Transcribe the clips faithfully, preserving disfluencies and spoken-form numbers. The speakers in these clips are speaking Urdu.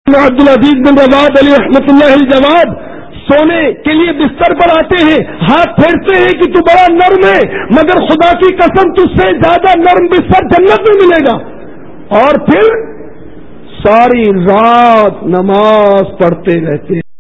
عبدالعزیز بن رباط علی رحمۃ اللہ الجواد سونے کے لیے بستر پر آتے ہیں، ہاتھ پھیرتے ہیں کہ تو بڑا نرم ہے، مگر خدا کی قسم تجھ سے زیادہ نرم بستر جنت میں ملے گا، اور پھر ساری رات نماز پڑھتے رہتے ہیں۔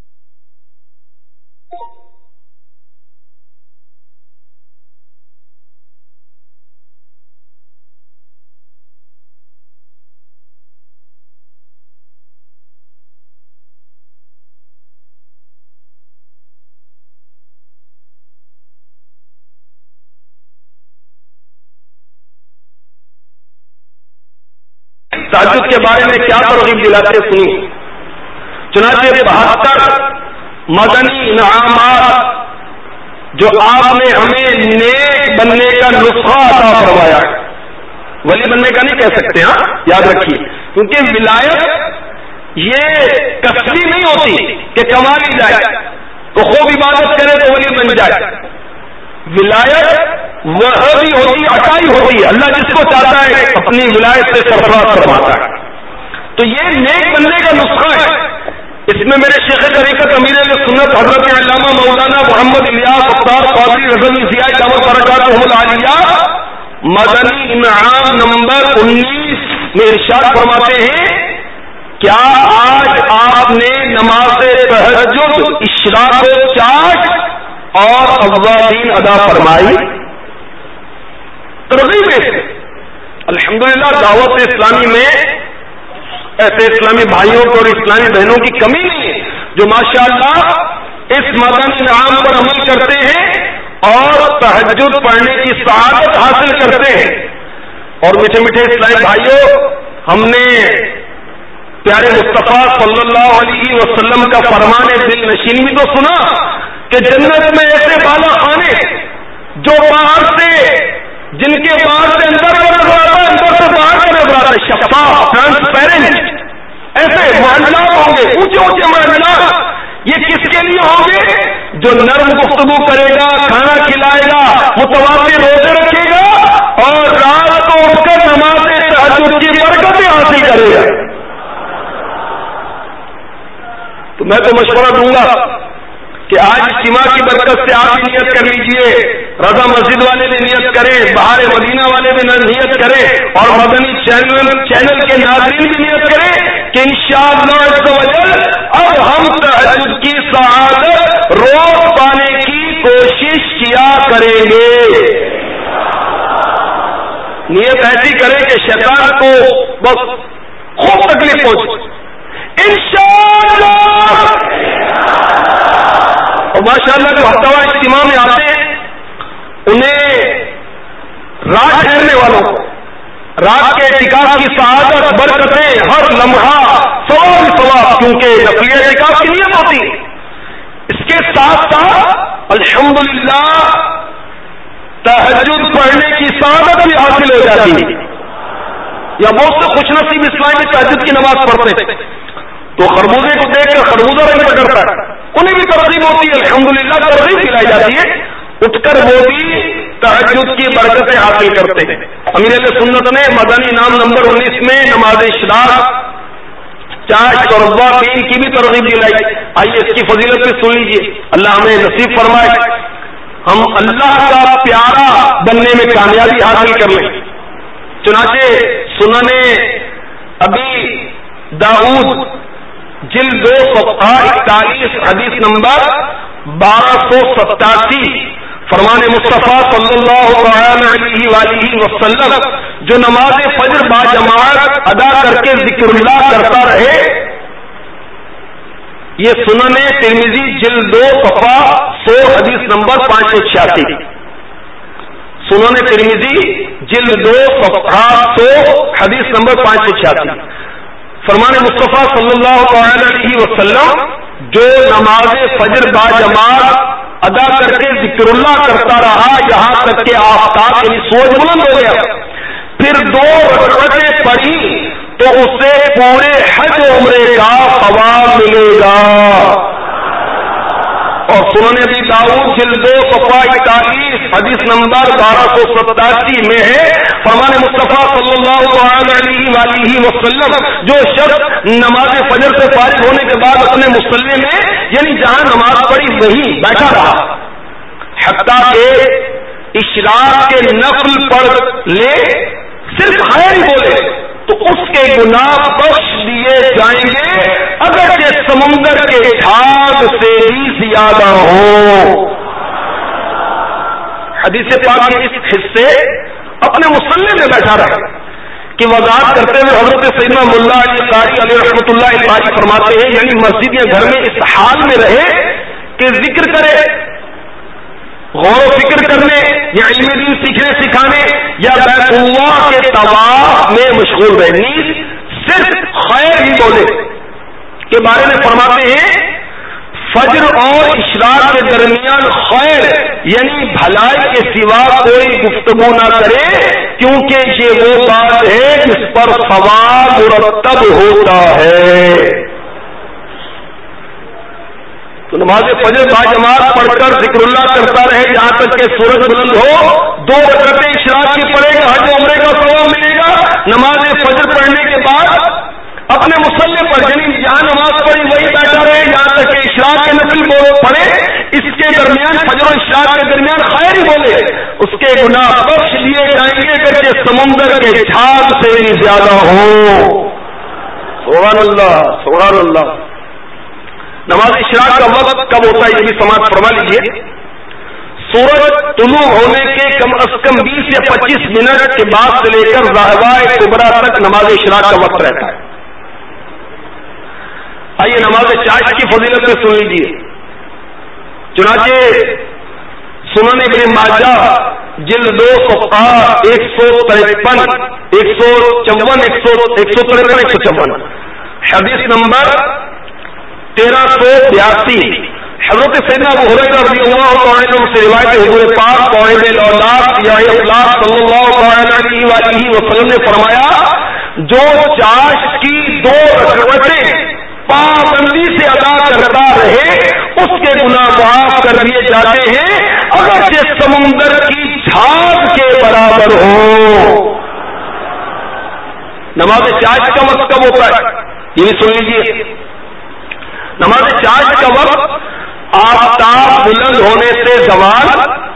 تہجد کے بارے میں کیا ترغیب دلاتے سنی۔ چنانچہ بہتر مدنی انعامات جو آپ نے ہمیں نیک بننے کا نسخہ عطا فرمایا، ولی بننے کا نہیں کہہ سکتے، ہاں یاد رکھیے، کیونکہ ولایت یہ کسبی نہیں ہوتی کہ کما لی جائے تو خوب عبادت کرے تو ولی بن جائے۔ ولایت وہ بھی ہوتی، عطائی ہوتی ہے، اللہ جس کو چاہتا ہے اپنی ولایت سے سرفراز فرماتا ہے۔ تو یہ نیک بننے کا نسخہ ہے، اس میں میرے شیخ طریقت امیر اہل سنت حضرت علامہ مولانا محمد الیاس افطار قادری رضوی ضیاء دامت برکاتہ العالیہ مدنی انعام نمبر انیس میں ارشاد فرماتے ہیں، کیا آج آپ نے نماز تہجد اشراق و چاش اور اوابین ادا فرمائی؟ ترغیب ہے۔ الحمدللہ دعوت اسلامی میں ایسے اسلامی بھائیوں کو اور اسلامی بہنوں کی کمی نہیں ہے جو ماشاءاللہ اس مدنی انعام پر عمل کرتے ہیں اور تہجد پڑھنے کی سعادت حاصل کرتے ہیں۔ اور میٹھے میٹھے اسلامی بھائیوں، ہم نے پیارے مصطفیٰ صلی اللہ علیہ وسلم کا فرمان دل نشین بھی تو سنا کہ جنت میں ایسے بالا خانے جو باہر سے، جن کے باہر سے اندر کا نظر آتا ہے، اندر سے باہر کا نظر آتا ہے، شفاف ٹرانسپیرنٹ ایسے معاملات ہوں گے، اونچے اونچے معاملات۔ یہ کس کے لیے ہوں گے؟ جو نرم گفتگو کرے گا، کھانا کھلائے گا، متوازی روزے رکھے گا اور رات کو اٹھ کر نماز تہجد کی برکتیں حاصل کرے گا۔ تو میں تو مشورہ دوں گا کہ آج اجتماع کی برکت سے آپ بھی نیت کر لیجئے، رضا مسجد والے بھی نیت کریں، بہار مدینہ والے بھی نیت کریں، اور مدنی چینل چینل کے ناظرین بھی نیت کریں کہ انشاءاللہ عز و جل اب ہم تہجد کی سعادت روز پانے کی کوشش کیا کریں گے۔ نیت ایسی کریں کہ شیطان کو بس خوب تکلیف پہنچے انشاءاللہ۔ اور ماشاءاللہ جو ہفتہ وار اجتماع میں آتے ہیں انہیں رات ٹھہرنے والوں کو رات کے اعتکاف کی سعادت، برکتیں، ہر لمحہ ثواب ثواب، کیونکہ نفلی اعتکاف کی نیت ہوتی ہے۔ اس کے ساتھ ساتھ الحمدللہ تہجد پڑھنے کی سعادت بھی حاصل ہو جاتی ہے۔ یا بہت سے خوش نصیب اسلامی تہجد کی نماز پڑھتے ہیں تو خربوزے کو دیکھ کر خربوزہ رنگ پکڑتا ہے، انہیں بھی ترغیب ہوتی ہے، الحمدللہ ترغیب دلائی جاتی ہے، اٹھ کر وہ بھی تہجد کی برکتیں حاصل کرتے ہیں۔ امیر اہل سنت نے مدنی انعام نمبر انیس میں نماز اشراق، چاش اور اوابین کی بھی ترغیب دلائی۔ آئیے اس کی فضیلت بھی سن لیجیے، اللہ ہمیں نصیب فرمائے ہم اللہ کا پیارا بننے میں کامیابی حاصل کر لیں۔ چنانچہ سنن ابی داؤد جلد دو صفحہ اکتالیس حدیث نمبر بارہ سو ستاسی، فرمان مصطفیٰ صلی اللہ علیہ وآلہ وسلم جو نماز فجر با جماعت ادا کر کے ذکر اللہ کرتا رہے، یہ سنن ترمذی جلد دو صفحہ سو حدیث نمبر پانچ سو چھیاسی، سنن ترمذی جلد دو صفحہ سو حدیث نمبر پانچ سو چھیاسی، فرمان مصطفیٰ صلی اللہ علیہ وسلم جو نماز فجر با جماعت ادا کر کے ذکر اللہ کرتا رہا یہاں تک کہ آفتاب یعنی سورج بلند ہو گیا، پھر دو رکعتیں پڑھی تو اسے پورے حج عمرے کا ثواب ملے گا۔ اور سنن ابی داؤد جلد دو صفحہ اکتالیس حدیث نمبر بارہ سو ستاسی میں ہے، فرمان مصطفیٰ صلی اللہ علیہ وآلہ وسلم جو شخص نماز فجر سے فارغ ہونے کے بعد اپنے مصلی میں یعنی جہاں نماز پڑھی وہیں بیٹھا رہا حتیٰ کہ اشراق کے نفل پڑھ لے، صرف خیر ہی بولے تو اس کے گناہ بخش دیے جائیں گے اگرچہ سمندر کے جھاگ سے بھی زیادہ ہو۔ حدیث پاک کے اس حصے اپنے مصلی میں بیٹھا رہے کہ وضاحت کرتے ہوئے حضرت سیدنا ملا علی قاری علیہ رحمۃ اللہ علیہ فرماتے ہیں یعنی مسجد یا گھر میں اس حال میں رہے کہ ذکر کرے، غور و فکر کرنے یا علم دین سیکھنے سکھانے یا بیت اللہ کے طواف میں مشغول رہے، نیز صرف خیر ہی بولے کے بارے میں فرماتے ہیں فجر اور اشراق کے درمیان خیر یعنی بھلائی کے سوا کوئی گفتگو نہ کرے، کیونکہ یہ وہ بات ہے جس پر ثواب مرتب ہوتا ہے۔ تو نماز فجر با جماعت پڑھ کر ذکر اللہ کرتا رہے جہاں تک کہ سورج بلند ہو، دو رکعتیں اشراق کی پڑھے گا، حج عمرے کا ثواب ملے گا۔ نماز فجر پڑھنے کے بعد اپنے مصلی پر یعنی جہاں نماز پڑھی وہی بیٹھا رہے جہاں تک کہ اشراق کے نفل پڑھے، اس کے درمیان فجر و اشراق کے درمیان خیر ہی بولے، اس کے گناہ بخش دیے جائیں گے اگرچہ سمندر کے جھاگ سے بھی زیادہ ہو۔ سبحان اللہ سبحان اللہ۔ نماز اشراق کا وقت کب ہوتا ہے یہ بھی سماعت فرما لیجیے۔ سورج طلوع ہونے کے کم از کم بیس یا پچیس منٹ کے بعد سے لے کر ظاہرہ کبریٰ تک نماز اشراق کا وقت رہتا ہے۔ آئیے نماز چاشت کی فضیلت میں سن لیجیے۔ چنانچہ سنن ابن ماجہ جلد دو صفحہ ایک سو ترپن ایک سو چون ایک سو ایک سو ترپن ایک سو چون حدیث نمبر تیرہ سو بیاسی حضرت سیدنا ابو ہریرہ رضی اللہ تعالی عنہ سے روایت ہے حضور پاک قائد الاولاد یا اخلاق صلی اللہ علیہ وآلہ وسلم نے فرمایا جو چاشت کی دو رکعتیں پابندی سے ادا کرتا رہے اس کے گناہ معاف کر دیے جاتے ہیں اگرچہ سمندر کی جھاگ کے برابر ہو۔ نماز چاشت کا وقت کب ہوتا ہے یہ سن لیجیے۔ نماز چاشت کا وقت آفتاب بلند ہونے سے زوال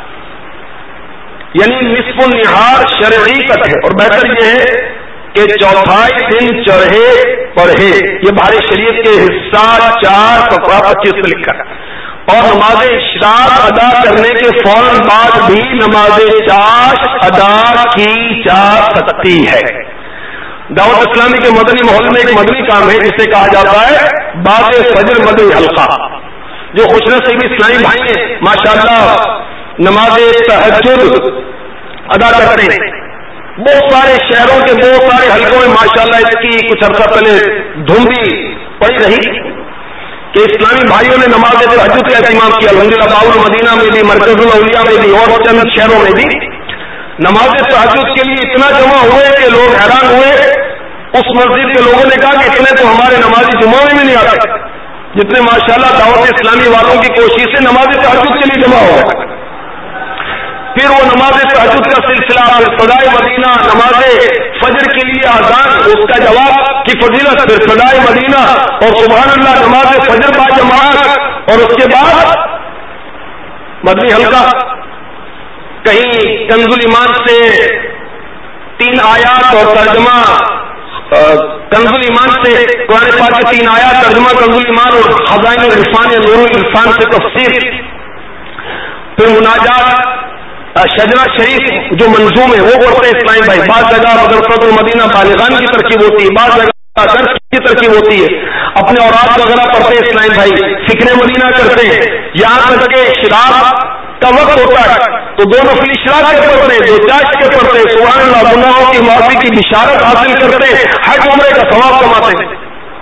یعنی نصف النہار شرعی تک ہے، اور بہتر یہ ہے کہ چوتھائی دن چڑھے پڑھے، یہ بہار شریعت کے حصہ چار صفحہ پچیس میں لکھا ہے۔ اور نماز اشراق ادا کرنے کے فوراً بعد بھی نماز چاشت ادا کی جا سکتی ہے۔ دعوت اسلامی کے مدنی ماحول میں ایک مدنی کام ہے جسے کہا جاتا ہے بعد فجر مدنی حلقہ، جو خوش نصیب اسلامی بھائی ہیں ماشاءاللہ نماز تہجد ادا کرتے ہیں۔ بہت سارے شہروں کے بہت سارے حلقوں میں ماشاءاللہ اس کی کچھ عرصہ پہلے دھوم بھی پڑی رہی کہ اسلامی بھائیوں نے نماز تہجد کا اہتمام کیا۔ الحمدللہ باب المدینہ میں بھی، مرکز الاولیاء میں بھی اور چند شہروں میں بھی نماز تہجد کے لیے اتنا جمع ہوئے کہ لوگ حیران ہوئے۔ اس مسجد کے لوگوں نے کہا کہ اتنے تو ہمارے نمازی جمعہ میں بھی نہیں آتے جتنے ماشاءاللہ دعوت اسلامی والوں کی کوشش سے نماز تہجد کے لیے جمع ہو گئے۔ پھر وہ نماز تہجد کا سلسلہ، صدائے مدینہ، نماز فجر کے لیے اذان، اس کا جواب کی فضیلت، پھر صدائے مدینہ اور سبحان اللہ نماز فجر با جماعت، اور اس کے بعد مدنی حلقہ۔ کہیں کنز الایمان سے تین آیات اور ترجمہ، کنز الایمان سے قرآن پاک کے تین آیات ترجمہ کنز الایمان اور خزائن العرفان یا نور العرفان سے تفسیر، پھر مناجات شجرہ شریف جو منظوم ہے وہ پڑھتے ہیں اسلامی بھائی۔ بعض جگہ مدرسۃ المدینہ بالغان کی ترکیب ہوتی ہے، بعض جگہ درس کی ترکیب ہوتی ہے، اپنے اوراد وغیرہ پڑھتے ہیں اسلامی بھائی، فکر مدینہ کرتے ہیں۔ یہاں تک کہ اشراق کا وقت ہوتا ہے تو دو نفل اشراق کے پڑھتے ہیں، دو چاشت کے پڑھتے ہیں، سبحان اللہ گناہوں کی معافی کی بشارت حاصل کرتے ہیں، حج عمرے کا ثواب کماتے ہیں۔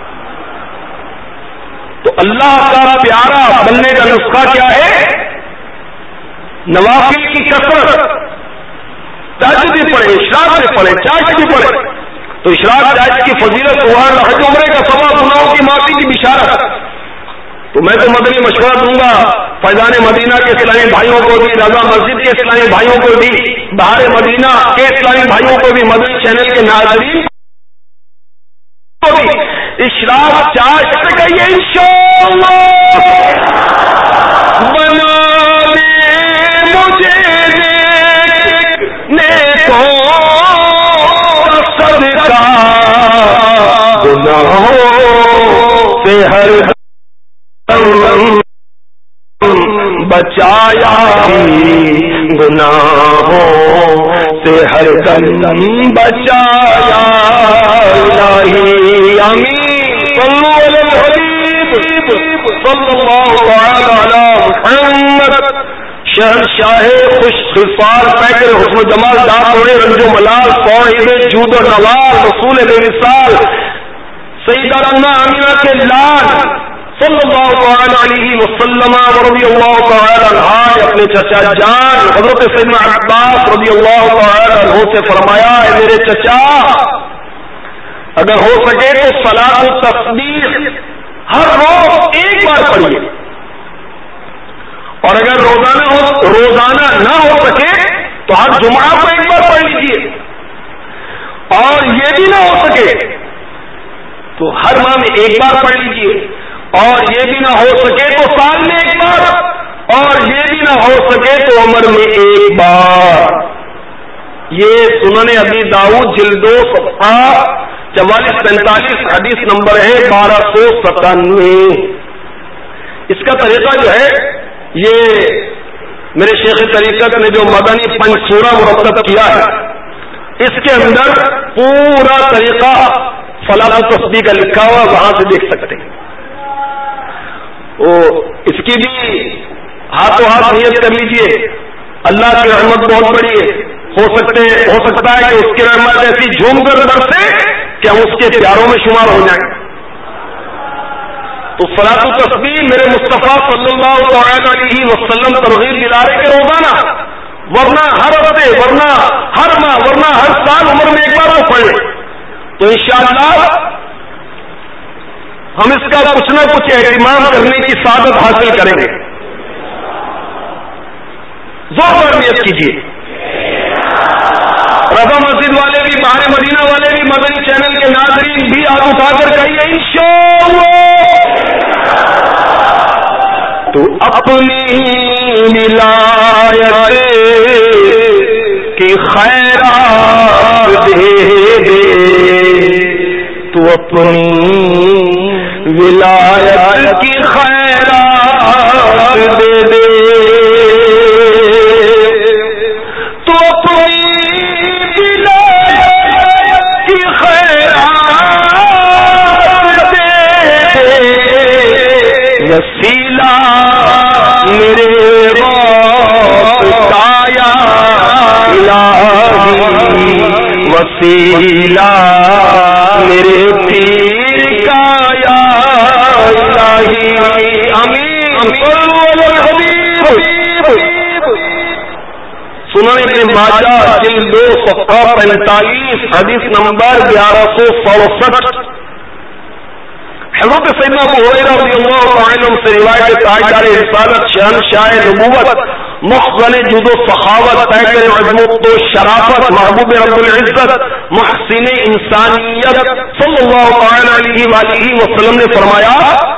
تو اللہ کا پیارا بننے کا نسخہ کیا ہے؟ نوافل کی کثرت، تہجد بھی پڑھے، اشراق بھی پڑھے، چاشت بھی پڑھے۔ تو اشراق چاشت کی فضیلت، سبحان اللہ، حج عمرے کا ثواب، گناہوں کی معافی کی بشارت۔ تو میں تو مدنی مشورہ دوں گا فیضان مدینہ کے اسلامی بھائیوں کو بھی، رضا مسجد کے اسلامی بھائیوں کو بھی، بہار مدینہ کے اسلامی بھائیوں کو بھی، مدنی چینل کے ناظرین کو بھی اشراق چار سے کہیے انشاءاللہ بنا لے مجھے نیکوں صدقہ گناہوں سے ہر دم بچایا، گناہوں سے ہر دم بچایا الہی آمین صلو علی الحبیب صلی اللہ تعالی علی محمد شہنشاہ خوش خصال پیکر حسن و جمال دار توڑے رنج و ملال صاحب جود و نوال رسول بے مثال سیدہ آمینہ کے لال صلی اللہ تعالی علیہ وسلم رضی اللہ تعالی عنہ اپنے چچا جان حضرت سیدنا عباس رضی اللہ تعالی عنہ سے فرمایا، اے میرے چچا اگر ہو سکے تو صلاۃ التسبیح ہر روز ایک بار پڑھیے، اور اگر روزانہ ہو روزانہ نہ ہو سکے تو ہر جمعہ کو ایک بار پڑھ لیجیے، اور یہ بھی نہ ہو سکے تو ہر ماہ میں ایک بار پڑھ لیجیے، اور یہ بھی نہ ہو سکے تو سال میں ایک بار، اور یہ بھی نہ ہو سکے تو عمر میں ایک بار۔ یہ سنن ابی داؤد جلدو صفحہ چوالیس پینتالیس حدیث نمبر ہے بارہ سو ستانوے۔ اس کا طریقہ جو ہے یہ میرے شیخ طریقت نے جو مدنی پنج سورہ مرتب کیا ہے اس کے اندر پورا طریقہ صلاۃ التسبیح کا لکھا ہوا، وہاں سے دیکھ سکتے ہیں۔ اس کی بھی ہاتھوں ہاتھ نیت کر لیجئے، اللہ کی رحمت بہت بڑی ہے، ہو سکتے ہو سکتا ہے کہ اس کی رحمت ایسی جھوم کر برسے کہ ہم اس کے پیاروں میں شمار ہو جائیں۔ تو صلاۃ التسبیح میرے مصطفیٰ صلی اللہ علیہ وسلم ترغیب دلا رہے کہ روزانہ، ورنہ ہر ہفتے، ورنہ ہر ماہ، ورنہ ہر سال عمر میں ایک بار وہ پڑھ لیں، تو انشاءاللہ ہم اس کا کچھ نہ کچھ اہتمام کرنے کی سعادت حاصل کریں گے۔ زور پر نیت کیجیے، رضا مسجد والے بھی، بہار مدینہ والے بھی، مدنی چینل کے ناظرین بھی ہاتھ اٹھا کر کہیے انشاءاللہ تو اپنی ولایت کی خیرات دے دے، تو اپنی ولایت کی خیرات دے دے، تو اپنی ولایت کی خیرات دے دے، وسیلہ میرے رب کا یا الہی، وسیلہ میرے پیر کا یا الہی آمین صلو علی الحبیب۔ سنن ابن ماجہ جلد دو صفحہ پینتالیس حدیث نمبر گیارہ سو سڑسٹھ، حضرت سیدنا ابو ہریرہ رضی اللہ تعالی عنہ سے روایت تاجدار رسالت شہنشاہ نبوت مخزن جود و سخاوت پیکر عظمت و شرافت محبوب رب العزت محسن انسانیت صلی اللہ تعالی علیہ وآلہ وسلم نے فرمایا،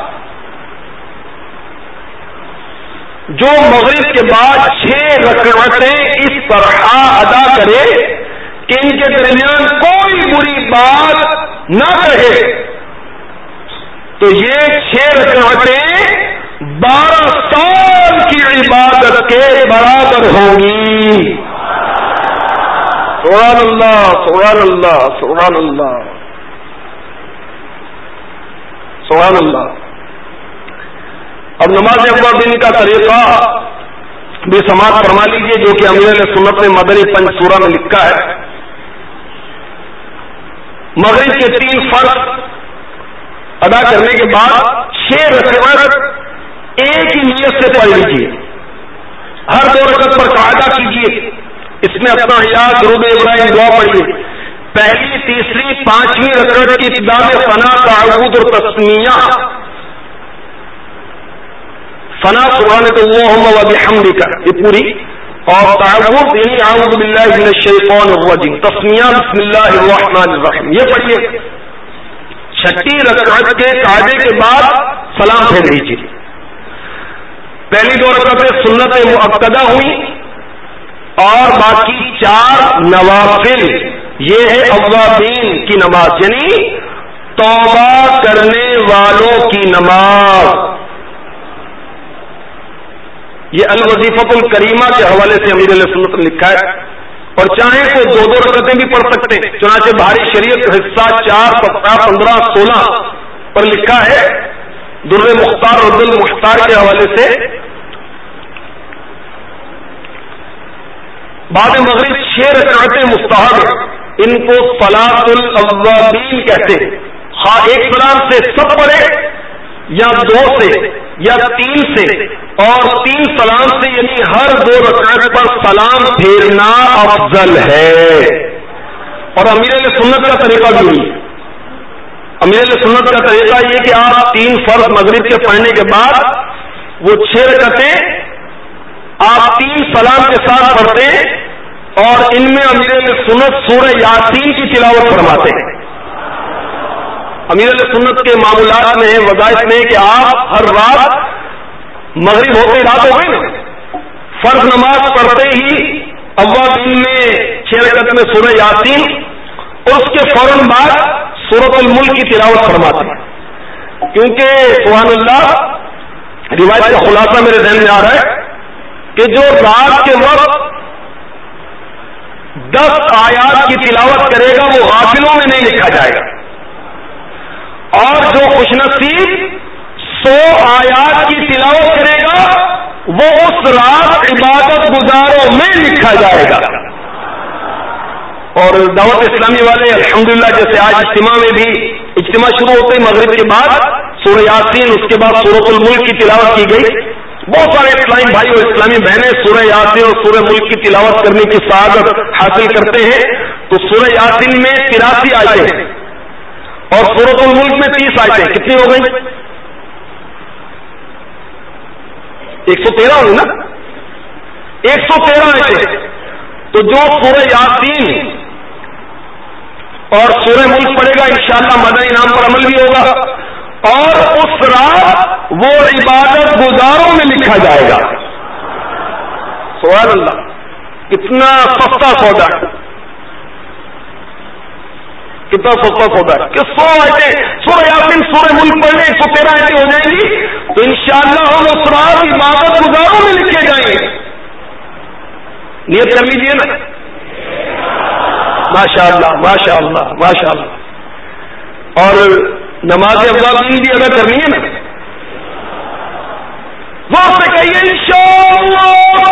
جو مغرب کے بعد چھ رکعتیں اس طرح ادا کرے کہ ان کے درمیان کوئی بری بات نہ کہے تو یہ چھ رکعتیں بارہ سال کی عبادت کے برابر ہوں گی۔ سبحان اللہ سبحان اللہ سبحان اللہ سبحان اللہ۔ اب نماز اوابین کا طریقہ بھی سماعت فرما لیجیے، جو کہ امیر علیہ سنت نے مدنی پنج سورہ میں لکھا ہے۔ مغرب کے تین فرض ادا کرنے کے بعد چھ رکعت ایک ہی نیت سے پڑھ لیجیے، ہر دو رکعت پر قاعدہ کیجیے، اس میں اپنا حیات درود ابراہیم دعا پڑھیے۔ پہلی، تیسری، پانچویں رکعت کی ابتدا میں ثنا، تعوذ اور تسمیہ، ثنا سبحانک اللہم و بحمدک، یہ پوری، اور تعوذ یعنی اعوذ باللہ من الشیطان الرجیم، تسمیہ بسم اللہ الرحمن الرحیم، یہ پڑھیے۔ چھٹی رکعت کے قاعدے کے بعد سلام پھیر لیجیے۔ پہلی دو رکعتیں سنت مؤکدہ ہوئی اور باقی چار نوافل، یہ ہے اوابین کی نماز، یعنی توبہ کرنے والوں کی نماز۔ یہ الوظیفۃ الکریمہ کے حوالے سے امیر علیہ سنت نے لکھا ہے، اور چاہیں تو دو دو رکعتیں بھی پڑھ سکتے ہیں، چنانچہ بھاری شریعت حصہ چار سترہ پندرہ سولہ پر لکھا ہے، در مختار رد المختار کے حوالے سے، بعد مغرب چھ رکعتیں مستحب ہیں، ان کو صلاۃ الاوابین کہتے ہیں۔ خواہ ایک سلام سے سب پڑھے یا دو سے یا تین سے، اور تین سلام سے، یعنی ہر دو رکعت پر سلام پھیرنا افضل ہے۔ اور امیر علیہ سنت کا طریقہ بھی نہیں ہے۔ امیر علیہ سنت کا طریقہ یہ کہ آپ تین فرض مغرب کے پڑھنے کے بعد وہ چھ رکعتیں آپ تین سلام کے ساتھ پڑھتے ہیں، اور ان میں امیر علیہ سنت سورہ یاسین کی تلاوت فرماتے ہیں۔ امیر علیہ سنت کے معمولات میں وظائف میں کہ آپ ہر رات مغرب ہوتے رات ہو گئے نا، فرض نماز پڑھتے ہی اوابین میں چھ رکعت میں سورہ یاسین، اور اس کے فوراً بعد سورۃ الملک کی تلاوت فرماتے ہیں، کیونکہ سبحان اللہ روایت کا خلاصہ میرے ذہن میں آ رہا ہے کہ جو رات کے وقت دس آیات کی تلاوت کرے گا وہ غافلوں میں نہیں لکھا جائے گا، اور جو خوش نصیب سو آیات کی تلاوت کرے گا وہ اس رات عبادت گزاروں میں لکھا جائے گا۔ اور دعوت اسلامی والے الحمدللہ جیسے آج اجتماع میں بھی، اجتماع شروع ہوتے ہی مغرب کے بعد سورہ یاسین، اس کے بعد سورۃ الملک کی تلاوت کی گئی۔ بہت سارے اسلامی بھائی اور اسلامی بہنیں سورہ یاسین اور سورہ ملک کی تلاوت کرنے کی سعادت حاصل کرتے ہیں۔ تو سورہ یاسین میں تراسی آیتیں ہیں اور سورۃ الملک میں تیس آیتیں، کتنی ہو گئی؟ ایک سو تیرہ ہوئی نا، ایک سو تیرہ آیتیں۔ تو جو سورہ یاسین اور سورہ ملک پڑھے گا انشاءاللہ مدنی انعام پر عمل بھی ہوگا، اور اس رات وہ عبادت گزاروں میں لکھا جائے گا۔ سبحان اللہ، کتنا سستا سودا ہے، کتنا سستا سودا ہے کہ سو آیتیں سورہ یاسین سورہ ملک پڑھنے ایک سو تیرہ آیتیں ہو جائیں گی، تو انشاءاللہ ہم اس رات عبادت گزاروں میں لکھے جائیں گے۔ نیت کر لیجیے نا، ماشاء اللہ ماشاء اللہ ماشاء اللہ۔ اور نماز اوابین بھی ادا کرنی ہے نا، وہ سے کہیے انشاءاللہ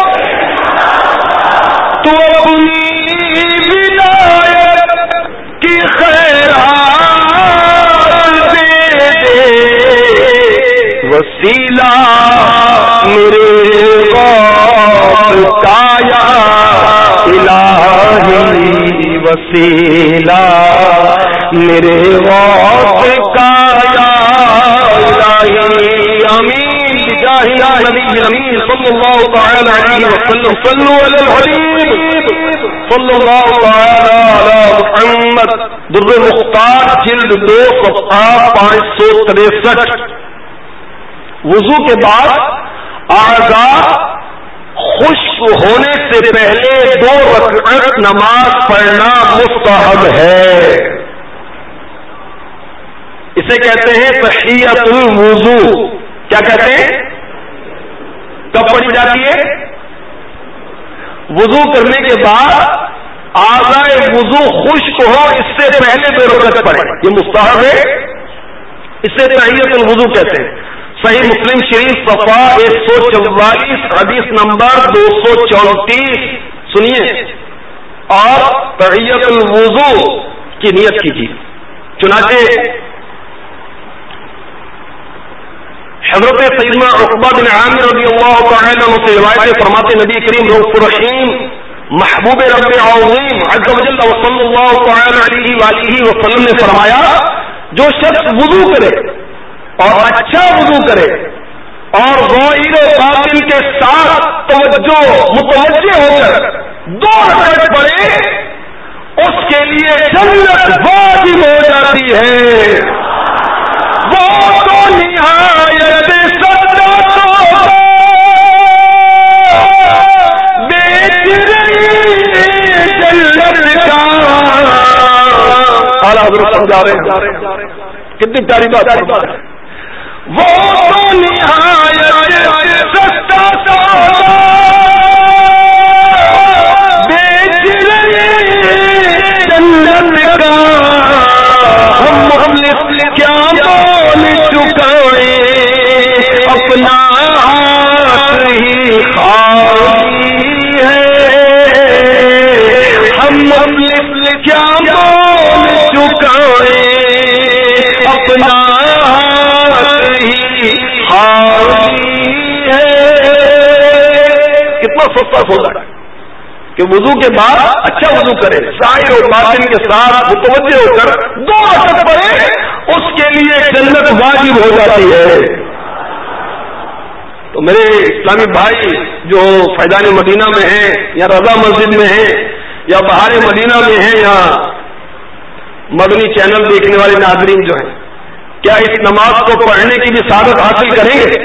تو اپنی ولایت کی خیرات دے دے، وسیلہ میرے غوث کا یا الہی، وسیلہ میرے غوث کا یا الہی، آمین بجاہ نبی الامین صلی اللہ تعالی علیہ وسلم، صلو علی الحبیب صلی اللہ تعالی علی محمد۔ در مختار جلد دو صفحہ پانچ سو تریسٹھ۔ وضو کے بعد اعضاء خشک ہونے سے پہلے دو رکعت نماز پڑھنا مستحب ہے، اسے کہتے ہیں تحیۃ الوضو۔ کیا کہتے ہیں؟ کب پڑھی جاتی ہے؟ وضو کرنے کے بعد اعضائے وضو خشک ہو اس سے پہلے دو رکعت پڑھیں، یہ مستحب ہے، اسے تحیۃ الوضو کہتے ہیں۔ صحیح مسلم شریف صفحہ ایک سو چوالیس حدیث نمبر دو سو چونتیس سنیے، اور تحیۃ الوضو کی نیت کیجیے۔ چنانچہ حضرت سیدنا عقبہ بن عامر رضی اللہ تعالی عنہ سے روایت فرماتے نبی کریم رؤوف رحیم محبوب رب عظیم عز وجل صلی اللہ تعالی علیہ وآلہ وسلم نے فرمایا، جو شخص وضو کرے اور اچھا وضو کرے اور ظاہر و باطن کے ساتھ توجہ متوجہ ہو کر دو رکعت پڑھے اس کے لیے جنت واجب ہو جاتی ہے. وہ تو نہایت سچا تو بیچ رہی جنت کا. اعلیٰ حضرت سمجھا رہے ہیں کتنی پیاری بات ہے. وہ تو نہایت سچا سودا بیچ رہی جنت کا. ہم مخلص کیا بول چکے اپنا ہاتھ ہی خالی ہے. ہم مخلص کیا بول چکے اپنا کتنا سستا سودا ہے کہ وضو کے بعد اچھا وضو کرے, ظاہر اور باطن کے ساتھ متوجہ ہو کر دو رکعت پڑھے, اس کے لیے جنت واجب ہو جاتی ہے. تو میرے اسلامی بھائی جو فیضان مدینہ میں ہیں یا رضا مسجد میں ہیں یا بہار مدینہ میں ہیں یا مدنی چینل دیکھنے والے ناظرین جو ہیں, کیا اس نماز کو پڑھنے کی بھی سعادت حاصل کریں گے؟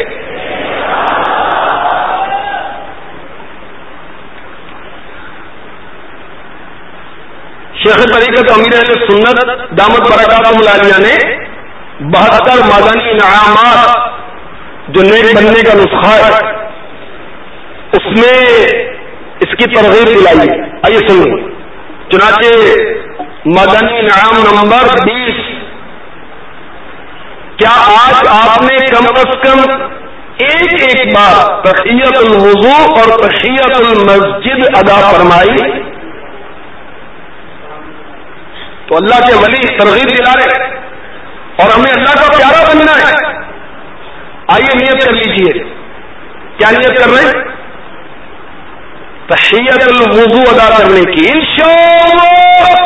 شیخ طریقت امیر اہل سنت دامت برکاتہم العالیہ نے بہتر مدنی انعامات جو نیک بننے کا نسخہ ہے اس میں اس کی ترغیب دلائی ہے. آئیے سنیں. چنانچہ مدنی انعام نمبر بیس, کیا آج آپ نے کم از کم ایک ایک بار تحیت الوضو اور تحیت المسجد ادا فرمائی؟ تو اللہ کے ولی ترغیب دلا رہے اور ہمیں اللہ کا پیارا بننا ہے. آئیے نیت کر لیجئے. کیا نیت کر رہے ہیں؟ تحیت الوضو ادا کرنے کی انشاءاللہ.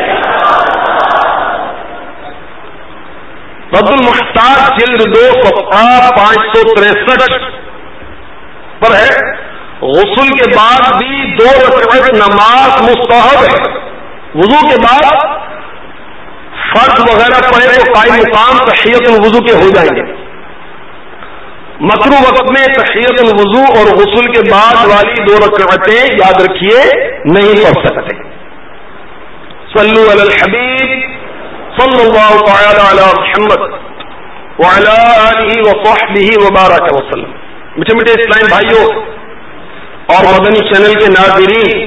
رد المحتاج جلد دو صفحہ پانچ سو تریسٹھ پر ہے. غسل کے بعد بھی دو رکعت نماز مستحب ہے. وضو کے بعد فرض وغیرہ پڑھے تو قائم مقام تحیت الوضو کے ہو جائیں گے. مکروہ وقت میں تحیت الوضو اور غسل کے بعد والی دو رکعتیں یاد رکھیے نہیں پڑھ سکتے. صلو علی الحبیب صلی اللہ تعالی علی محمد وعلی آلہ وصحبہ وبارک وسلم. میٹھے میٹھے اسلام بھائیوں اور مدنی چینل کے ناظرین,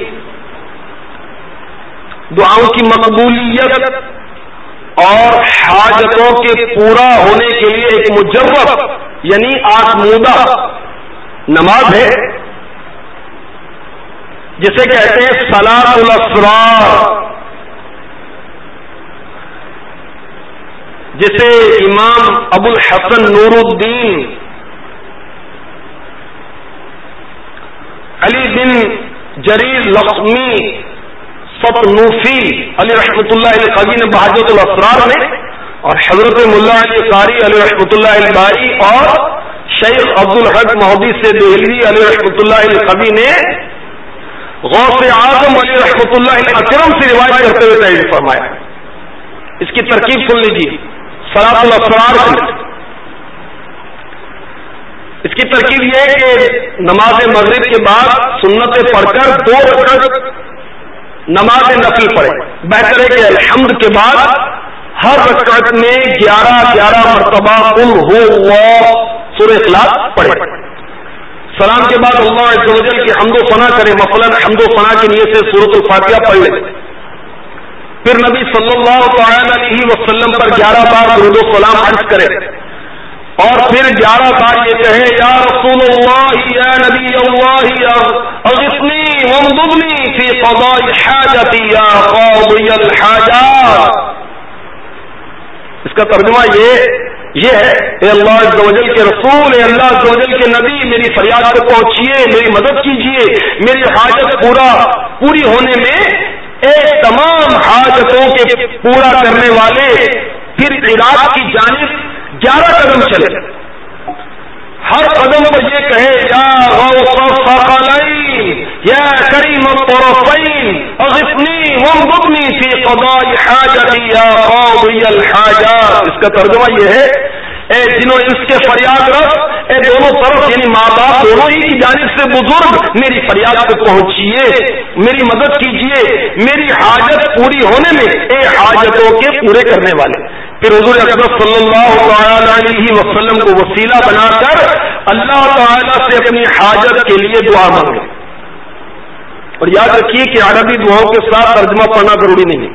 دعاؤں کی مقبولیت اور حاجتوں کے پورا ہونے کے لیے ایک مجرب یعنی آزمودہ نماز ہے جسے کہتے ہیں صلاۃ الاسرار, جسے امام ابو الحسن نور الدین علی بن جریر لخمی سطنوفی علی رحمۃ اللہ القوی نے بحجۃ الاسرار میں, اور حضرت ملا علی قاری علی رحمۃ اللہ الباری اور شیخ عبد الحق محدث سے دہلوی علی رحمۃ اللہ القوی نے غوث اعظم علی رحمۃ اللہ الاکرم سے روایت کرتے ہوئے تحریر فرمایا. اس کی ترکیب سن لیجیے. صلاۃ الاسرار سے اس کی ترکیب یہ ہے کہ نماز مغرب کے بعد سنتیں پڑھ کر دو رکعت نماز نفل پڑھے. بہتر ہے کہ الحمد کے بعد ہر رکعت میں گیارہ گیارہ مرتبہ قل ہو اللہ سورہ اخلاص پڑھے. سلام کے بعد اللہ عز و جل کی حمد و ثنا کرے. مثلا حمد و ثنا کی نیت سے سورۃ الفاتحہ پڑھ لے. پھر نبی صلی اللہ تعالی علیہ وسلم پر گیارہ بار درود و سلام عرض کرے اور پھر گیارہ بار یہ کہے یا رسول اللہ یا نبی اللہ اغثنی وامددنی فی قضاء حاجتی یا قاضی الحاجات. اس کا ترجمہ یہ یہ ہے اے اللہ عز و جل کے رسول, اے اللہ عز و جل کے نبی, میری فریاد کو پہنچیے, میری مدد کیجیے, میری حاجت پورا پوری ہونے میں ایک تمام حاجتوں کے پورا کرنے والے پھر عراق کی جانب گیارہ قدم چلے. ہر قدم پر یہ کہے یا غوث الثقلین یا کریم الطرفین اغثنی وانظرنی فی قضاء حاجتی یا قاضی الحاجات. اس کا ترجمہ یہ ہے اے جنہوں اس کے فریاد رس، اے دونوں طرف یعنی ماں باپ دونوں ہی کی جانب سے بزرگ، میری فریاد کو پہنچیے، میری مدد کیجیے، میری حاجت پوری ہونے میں اے حاجتوں کے پورے کرنے والے. پھر حضور اکرم صلی اللہ تعالی علیہ وسلم کو وسیلہ بنا کر اللہ تعالی سے اپنی حاجت کے لیے دعا مانگے. اور یاد رکھیے کہ عربی دعاؤں کے ساتھ ترجمہ پڑھنا ضروری نہیں ہے.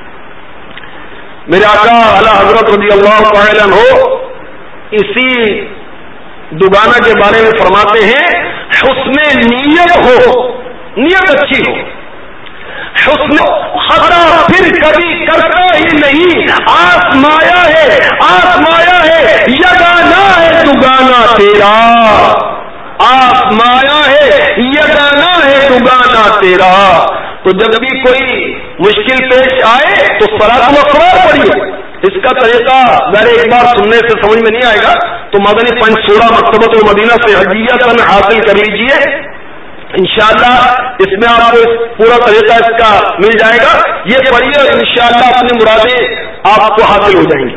میرے آقا اعلی حضرت رضی اللہ تعالی عنہ اسی دگانا کے بارے میں فرماتے ہیں حسن نیت ہو، نیت اچھی ہو، حسن خطا پھر کبھی کرتا ہی نہیں، آسمایا ہے آسمایا ہے یگانا ہے دگانا تیرا، آسمایا ہے یگانا ہے دگانا تیرا. تو جب بھی کوئی مشکل پیش آئے تو صلاۃ الاسرار پڑھیے. اس کا طریقہ ذرا ایک بار سننے سے سمجھ میں نہیں آئے گا تو مدنی پنج سورہ مکتبۃ المدینہ سے حجیتاً حاصل کر لیجئے، انشاءاللہ اس میں آپ کو پورا طریقہ اس کا مل جائے گا. یہ پڑھیے اور انشاءاللہ اپنی مرادیں آپ کو حاصل ہو جائیں گی.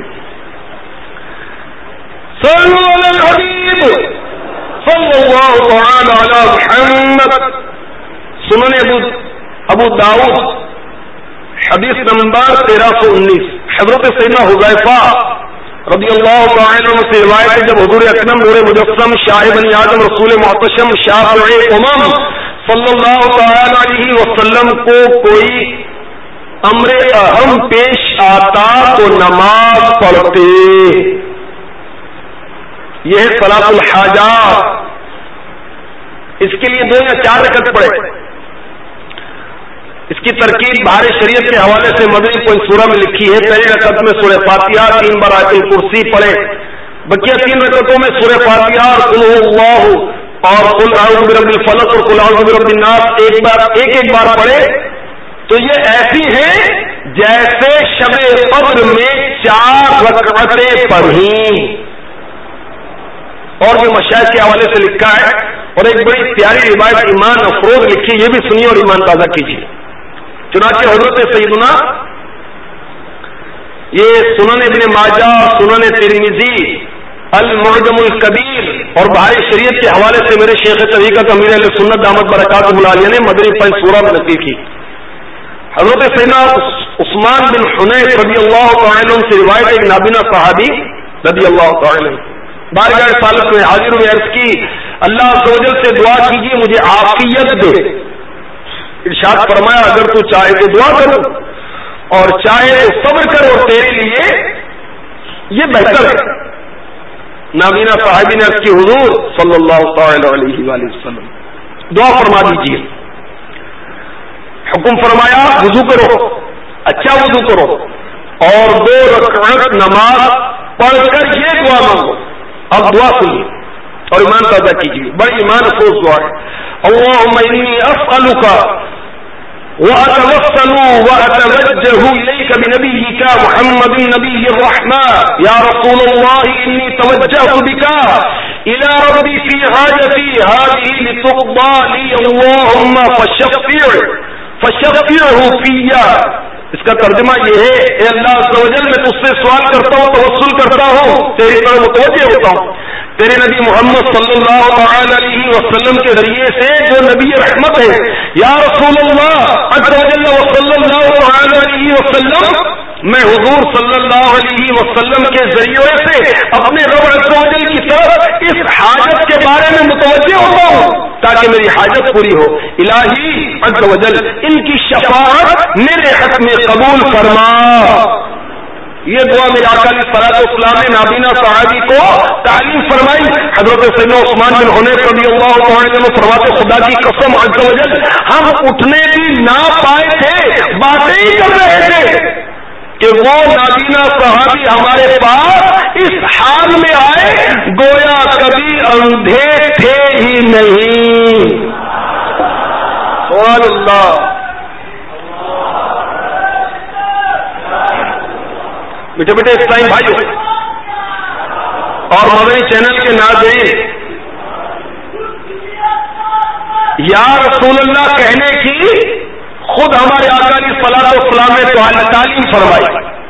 صلو علی الحبیب صلی اللہ تعالی علی محمد. سنن ابو ابو داؤد حدیث نمبر تیرہ سو انیس. حضرت سیدنا حذیفہ رضی اللہ تعالی عنہ سے روایت ہے جب حضور اکرم نور مجسم شاہ بنی آدم رسول محتشم شافع امم صلی اللہ تعالی علیہ وسلم کو کوئی امر اہم پیش آتا تو نماز پڑھتے. یہ ہے صلاۃ الحاجات. اس کے لیے دو یا چار رکعت پڑھے. اس کی ترکیب بہار شریعت کے حوالے سے مدنی پنج سورہ میں لکھی ہے. پہلی رکعت میں سورہ فاتحہ تین بار آیت الکرسی پڑھے، بقیہ تین رکعتوں میں سورہ فاتحہ اور قل هو اللہ اور قل اعوذ برب الفلق اور قل اعوذ برب الناس ایک بار ایک ایک بار پڑھے. تو یہ ایسی ہیں جیسے شب قدر میں چار رکعتیں پڑھیں. اور بھی مشاہد کے حوالے سے لکھا ہے. اور ایک بڑی پیاری روایت ایمان افروز لکھی، یہ بھی سنیے اور ایمان تازہ کیجیے. چنانچہ حضرت سیدنا یہ سنن ابن ماجہ، سنن ترمذی، المعجم الکبیر اور بہار شریعت کے حوالے سے میرے شیخ طریقت امیر اہل سنت دامت برکاتہ العالیہ نے مدنی پنج سورہ میں نقل کی. حضرت سیدنا عثمان بن حنیف رضی اللہ تعالی عنہ سے روایت ایک نابینا صحابی رضی اللہ تعالی عنہ بارگاہ رسالت میں حاضر ہوئے، عرض کی اللہ عز و جل سے دعا کیجیے مجھے عافیت دے. ارشاد فرمایا اگر تو چاہے تو دعا کرو اور چاہے تو صبر کرو، تیرے لیے یہ بہتر ہے. نابینا صحابی نے عرض کی حضور صلی اللہ تعالی علیہ وآلہ وسلم دعا فرما دیجیے. حکم فرمایا وضو کرو، اچھا وضو کرو اور دو رکعت نماز پڑھ کر یہ دعا مانگو. اب دعا سنیے اور ایمان تازہ کیجیے. بڑی ایمان افروز دعا ہے. اللهم انی اسألک وأتوسل وأتوجه إليك بنبيك محمد نبي الرحمة يا رسول الله إني توجهت بك إلى ربي في حاجتي هذه لتقضى لي اللهم فشفع فشفعه فيا. اس کا ترجمہ یہ ہے اے اللہ عز و جل میں تجھ سے سوال کرتا ہوں، توسل کرتا ہوں، تیری طرف متوجہ ہوتا ہوں تیرے نبی محمد صلی اللہ تعالی علیہ وسلم کے ذریعے سے جو نبی رحمت ہے. یا رسول اللہ عز و جل وصلی اللہ تعالی علیہ وسلم میں حضور صلی اللہ علیہ وسلم کے ذریعے سے اپنے رب عز و جل کی طرف اس حاجت کے بارے میں متوجہ ہوتا ہوں تاکہ میری حاجت پوری ہو. الہی عز و جل ان کی شفاعت میرے حق میں قبول فرما. یہ دعا میرے آقا علیہ الصلوۃ والسلام نے نابینا صحابی کو تعلیم فرمائی. حضرت سیدنا عثمان بن حنیف رضی اللہ تعالی عنہ فرماتے خدا کی قسم عز و جل ہم اٹھنے بھی نہ پائے تھے، باتیں ہی کر رہے تھے کہ وہ نابینا صحابی ہمارے پاس اس حال میں آئے گویا کبھی اندھے تھے ہی نہیں. سبحان اللہ. میٹھے میٹھے اسلامی بھائیوں اور مدنی چینل کے ناظرین، یا رسول اللہ کہنے کی خود ہمارے آقا علیہ الصلوۃ والسلام نے تو تعلیم فرمائی.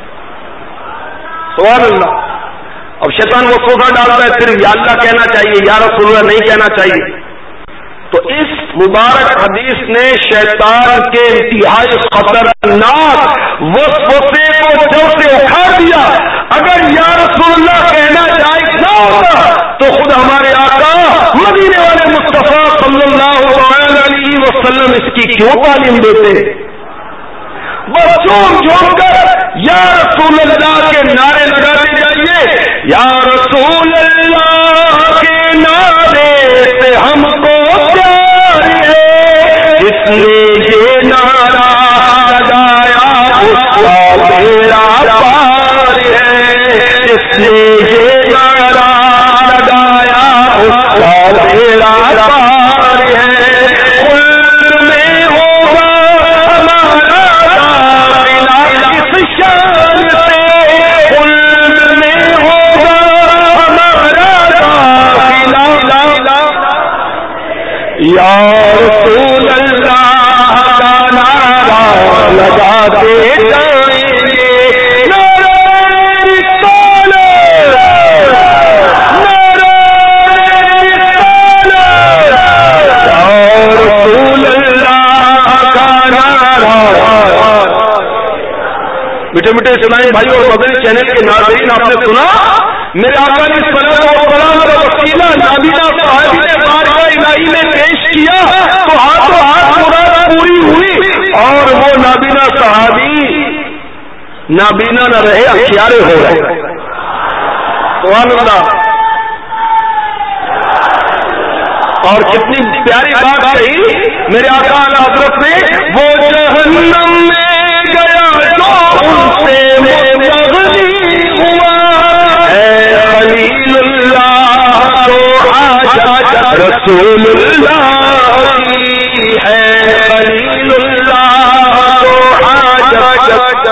سبحان اللہ. اب شیطان وہ سوچا ڈالتا ہے پھر یا اللہ کہنا چاہیے یا رسول اللہ نہیں کہنا چاہیے. تو اس مبارک حدیث نے شیطان کے انتہائی خطرناک وسوسے کو جڑ سے اکھاڑ دیا. اگر یا رسول اللہ کہنا جائز نہ ہوتا تو خود ہمارے آقا مدینے والے مصطفیٰ صلی اللہ علیہ وسلم اس کی کیوں تعلیم دیتے؟ بس جھوم جھوم کر یا رسول اللہ کے نعرے لگاتے جائیے. یا رسول اللہ کے نعرے سے ہم کو پیار ہے، جس نے یہ نعرہ لگایا اس کا میرا پار ہے، جس نے یہ نعرہ لگایا اس کا میرا پار ہے. خلد میں ہوگا ہمارا داخلہ اس شان سے، خلد میں ہوگا ہمارا داخلہ. یا رسول اللہ کا نعرہ لگاتے جائیں گے. میٹھے میٹھے اسلام بھائی اور مدنی چینل کے ناظرین، آپ نے سنا میرے آقا علیہ الصلوۃ والسلام کا وسیلہ نابینا صحابی نے بارگاہ الہی میں پیش کیا تو ہاتھوں ہاتھ مراد پوری ہوئی، اور وہ نابینا صحابی نابینا نہ رہے ہتھیارے ہو رہے. سبحان اللہ. اور کتنی پیاری بات کہی میرے آقا حضرت نے، وہ جہنم میں گیا تو ان سے مستغنی ہوا، اے خلیل اللہ تو حاجت رسول اللہ کی ہے، خلیل اللہ تو حاجت.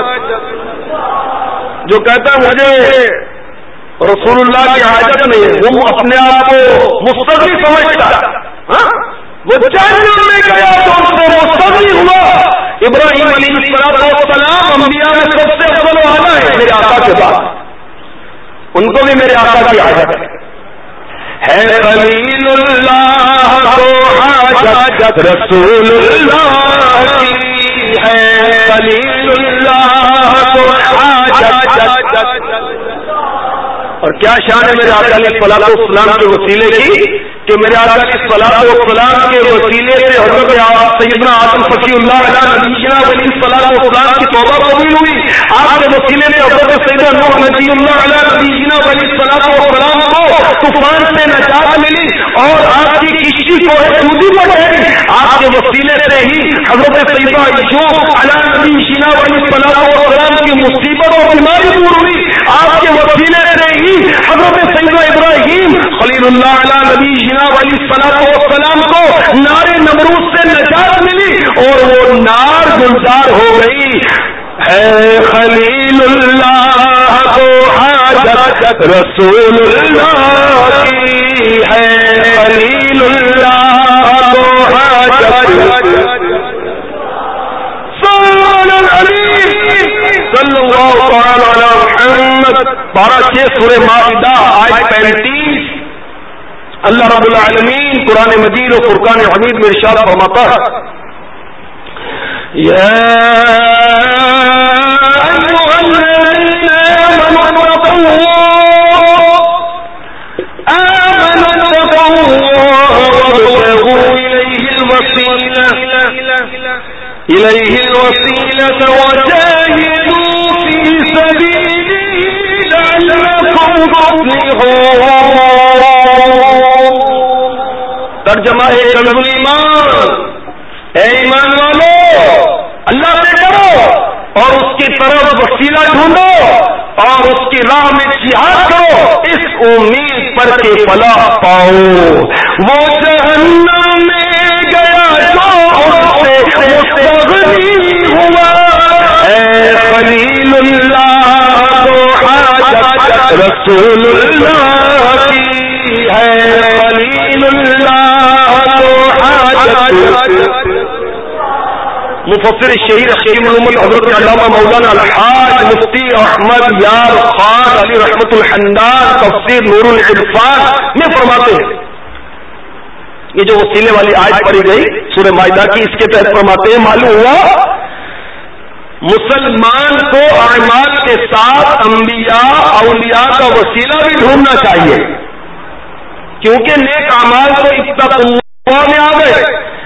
جو کہتا مجھے رسول اللہ کی حاجت نہیں ہے وہ اپنے آپ کو مستغنی سمجھتا. وہ جہنم میں گیا تو ان سے مستغنی ہوا. ابراہیم علیہ السلام انبیاء میں سب سے افضل و اعلیٰ ہے میرے آقا کے بعد، ان کو بھی میرے آقا کی حاجت ہے. خلیل اللہ کو حاجت رسول اللہ کی ہے، خلیل اللہ کو حاجت. اور کیا شان ہے میرے آقا علیہ الصلوۃ والسلام کے وسیلے کی کہ میرے آقا علیہ الصلوۃ والسلام کے وسیلے سے حضرت سیدنا آدم فقی اللہ علیہ نبینا علیہ الصلوۃ والسلام کی توبہ قبول ہوئی. آپ کے وسیلے سے حضرت سیدنا نوح نبی اللہ علیہ نبینا علیہ الصلوۃ والسلام کو طوفان سے نجات ملی اور آپ کی کشتی کو سودی پر ٹھہری. آپ کے وسیلے سے ہی حضرت سیدنا ایوب علیہ نبینا علیہ الصلوۃ والسلام کی مصیبت اور بیماری دور ہوئی. آپ کے وسیلے سے ہی حضرت سیدنا ابراہیم خلیل اللہ علیہ نبی جناب علیہ الصلوۃ والسلام کو نار نمرود سے نجات ملی اور وہ نار گلزار ہو گئی. ہے خلیل اللہ کو حاجت رسول اللہ کی ہے، خلیل اللہ کو حاجت. صلی اللہ علیہ محمد. بارہ چھ سورہ مائدہ آیت پینتیس. اللہ رب العالمین قرآن مجید و فرقان حمید میں ارشاد فرماتا ہے، یا ایھا الذین آمنوا اتقوا اللہ وابتغوا الیہ الوسیلہ الیہ الوسیلہ وجاہدوا فی سبیلہ لعلکم تفلحون. ترجمہ ہے کنز الایمان، اے ایمان والو اللہ سے ڈرو اور اس کی طرف وسیلہ ڈھونڈو اور اس کی راہ میں جہاد کرو اس امید پر کہ فلاح پاؤ. وہ جہنم میں گیا جو ان سے مستغنی ہوا، اے خلیل اللہ کو حاجت رسول اللہ کی ہے، خلیل اللہ کو حاجت مفسر شہیر شہید محمد حضرت علامہ مولانا الحاج مفتی احمد یار خان علی رحمت الحمدان تفسیر نور العرفان میں فرماتے ہیں، یہ جو وسیلے والی آیت پڑھی گئی سورہ مائدہ کی، اس کے تحت فرماتے ہیں معلوم ہوا مسلمان کو اعمال کے ساتھ انبیاء اولیاء کا وسیلہ بھی ڈھونڈنا چاہیے، کیونکہ نیک اعمال تو اتقوا اللہ میں آ گئے،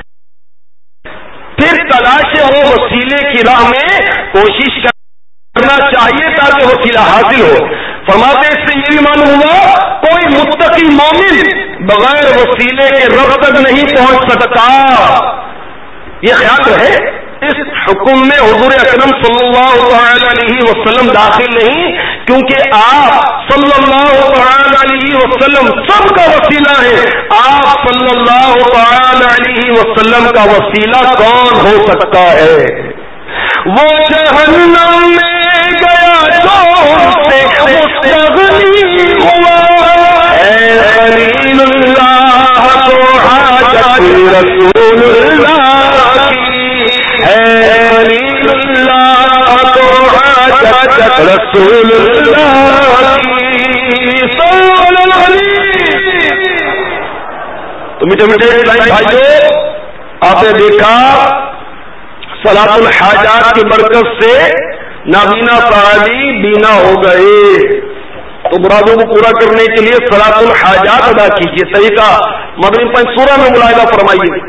پھر تلاش ہو وسیلے کی راہ میں کوشش کرنا چاہیے تاکہ وسیلہ حاصل ہو۔ فرماتے اس سے یہ بھی معلوم ہوا کوئی متقی مومن بغیر وسیلے کے رب تک نہیں پہنچ سکتا۔ یہ خیال رہے اس حکم میں حضور اکرم صلی اللہ تعالی علیہ وسلم داخل نہیں، کیونکہ آپ صلی اللہ تعالی علیہ وسلم سب کا وسیلہ ہے۔ آپ صلی اللہ تعالی علیہ وسلم کا وسیلہ کون ہو سکتا ہے؟ وہ جہنم میں گیا جو سے مستغنی ہوا، اے خلیل اللہ تو حاجت رسول اللہ کی، اے خلیل اللہ تو حاجت رسول اللہ کی صلی اللہ علیہ۔ تو میٹھے میٹھے بھائیو، آپ نے دیکھا صلاۃ الحاجات کی برکت سے نابینا صحابی بینا ہو گئے، تو مرادوں کو پورا کرنے کے لیے صلاۃ الحاجات ادا کیجیے۔ طریقہ مدنی پنج سورہ میں ملاحظہ فرمائیے،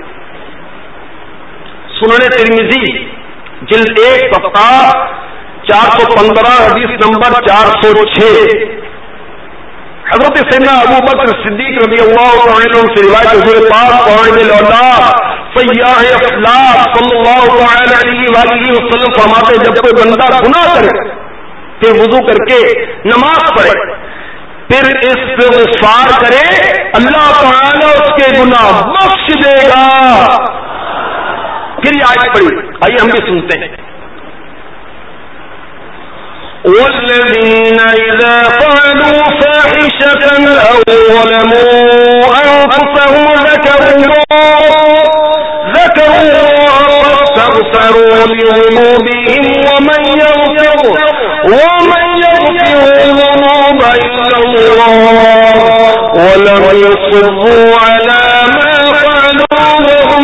سنن ترمذی جلد ایک صفحہ چار سو پندرہ حدیث نمبر چار سو چھ، حضرت سیدنا ابو بکر صدیق رضی اللہ تعالی عنہ سے روایت حضور پاک قائد الاولیاء سیاح افلاک صلی اللہ تعالی علیہ وآلہ وسلم فرماتے جب کوئی بندہ گناہ کرے پھر وضو کر کے نماز پڑھے پھر استغفار کرے اللہ تعالی اس کے گناہ بخش دے گا۔ پھر یہ آیت پڑھی، آئیے ہم بھی سنتے ہیں۔ والذين إذا فعلوا فاحشة أو ظلموا أنفسهم ذكروا الله ذكروا الله فاستغفروا لذنوبهم ومن يغفر ومن يغفر الذنوب إلا الله ولم يصروا على ما فعلوا وهم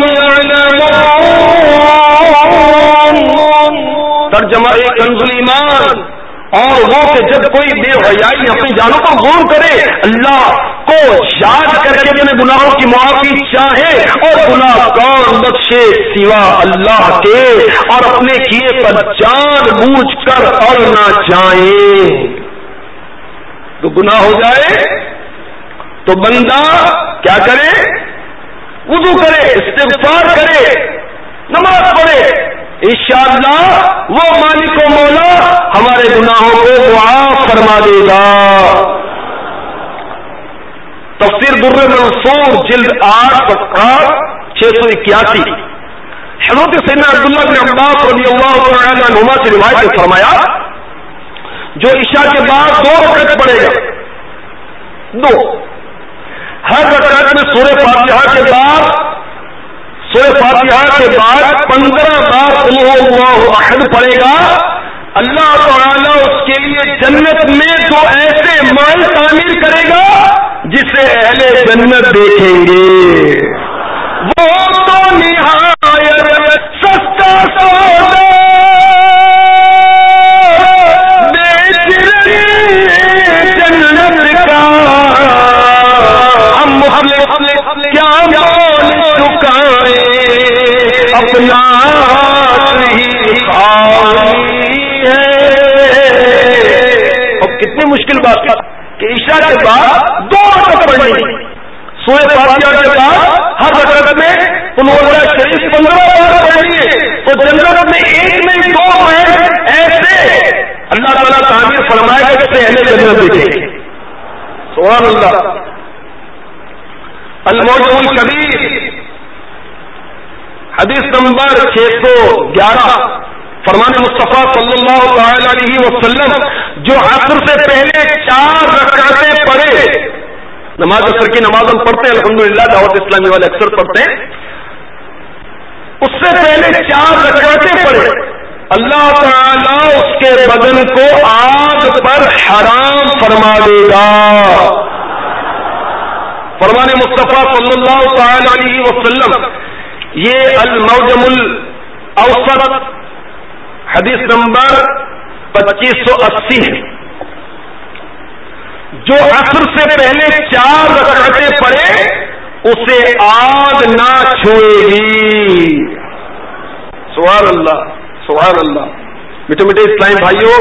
يعلمون۔ ترجمہ کنز الایمان، اور وہ کہ جب کوئی بے حیائی اپنی جانوں پر ظلم کرے اللہ کو یاد کر کے اپنے گناہوں کی معافی چاہے، اور گناہ کون بخشے سوا اللہ کے، اور اپنے کیے پر جان بوجھ کر اور نہ جائیں تو گناہ ہو جائے تو بندہ کیا کرے؟ وضو کرے، استغفار کرے، نماز پڑھے، انشاءاللہ وہ مالک و مولا ہمارے گناہوں کو معاف فرما دے گا۔ تفسیر در منصور جلد آٹھ صفحہ چھ سو اکیاسی، حضرت سیدنا عبداللہ بن عباس رضی اللہ تعالی عنہما سے روایت نے فرمایا جو عشاء کے بعد دو رکعت پڑھے گا، دو ہر رکعت میں سورہ فاتحہ کے بعد سورہ فاتحہ کے بعد پندرہ بار قل هو اللہ احد پڑھے گا، اللہ تعالیٰ اس کے لیے جنت میں دو ایسے محل تعمیر کرے گا جسے اہل جنت دیکھیں گے، وہ تو نہایت سستا سودا بیچ رہے جنت کا، ہم کیا مول چکائے اپنا ہی خالی ہے۔ اور کتنی مشکل بات ہے کہ عشاء کے بعد دو رکعت پڑھنی، سورہ فاتحہ کے بعد ہر رکعت میں قل هو اللہ شریف پندرہ بار پڑھنی ہے، تو جنت میں ایک نہیں دو ہیں ایسے اللہ تعالیٰ تعمیر فرمائے گا جسے اہل جنت دیکھیں۔ سبحان اللہ۔ الموجب الکبیر حدیث نمبر چھ سو گیارہ، فرمان مصطفیٰ صلی اللہ تعالی علیہ وسلم جو عصر سے پہلے چار رکعتیں پڑھے، نماز عصر کی نماز ہم پڑھتے ہیں الحمدللہ، دعوت اسلامی والے اکثر پڑھتے ہیں، اس سے سے پہلے چار رکعتیں پڑھے اللہ تعالیٰ اس کے بدن کو آگ پر حرام فرما دے گا. فرمان مصطفیٰ صلی اللہ تعالی علیہ وسلم. یہ المعجم الاوسط حدیث نمبر پچیس سو اسی ہے. جو عصر سے پہلے چار رکعتیں پڑھے اسے آگ نہ چھوئے گی. سبحان اللہ سبحان اللہ. میٹھے میٹھے اسلام بھائیوں،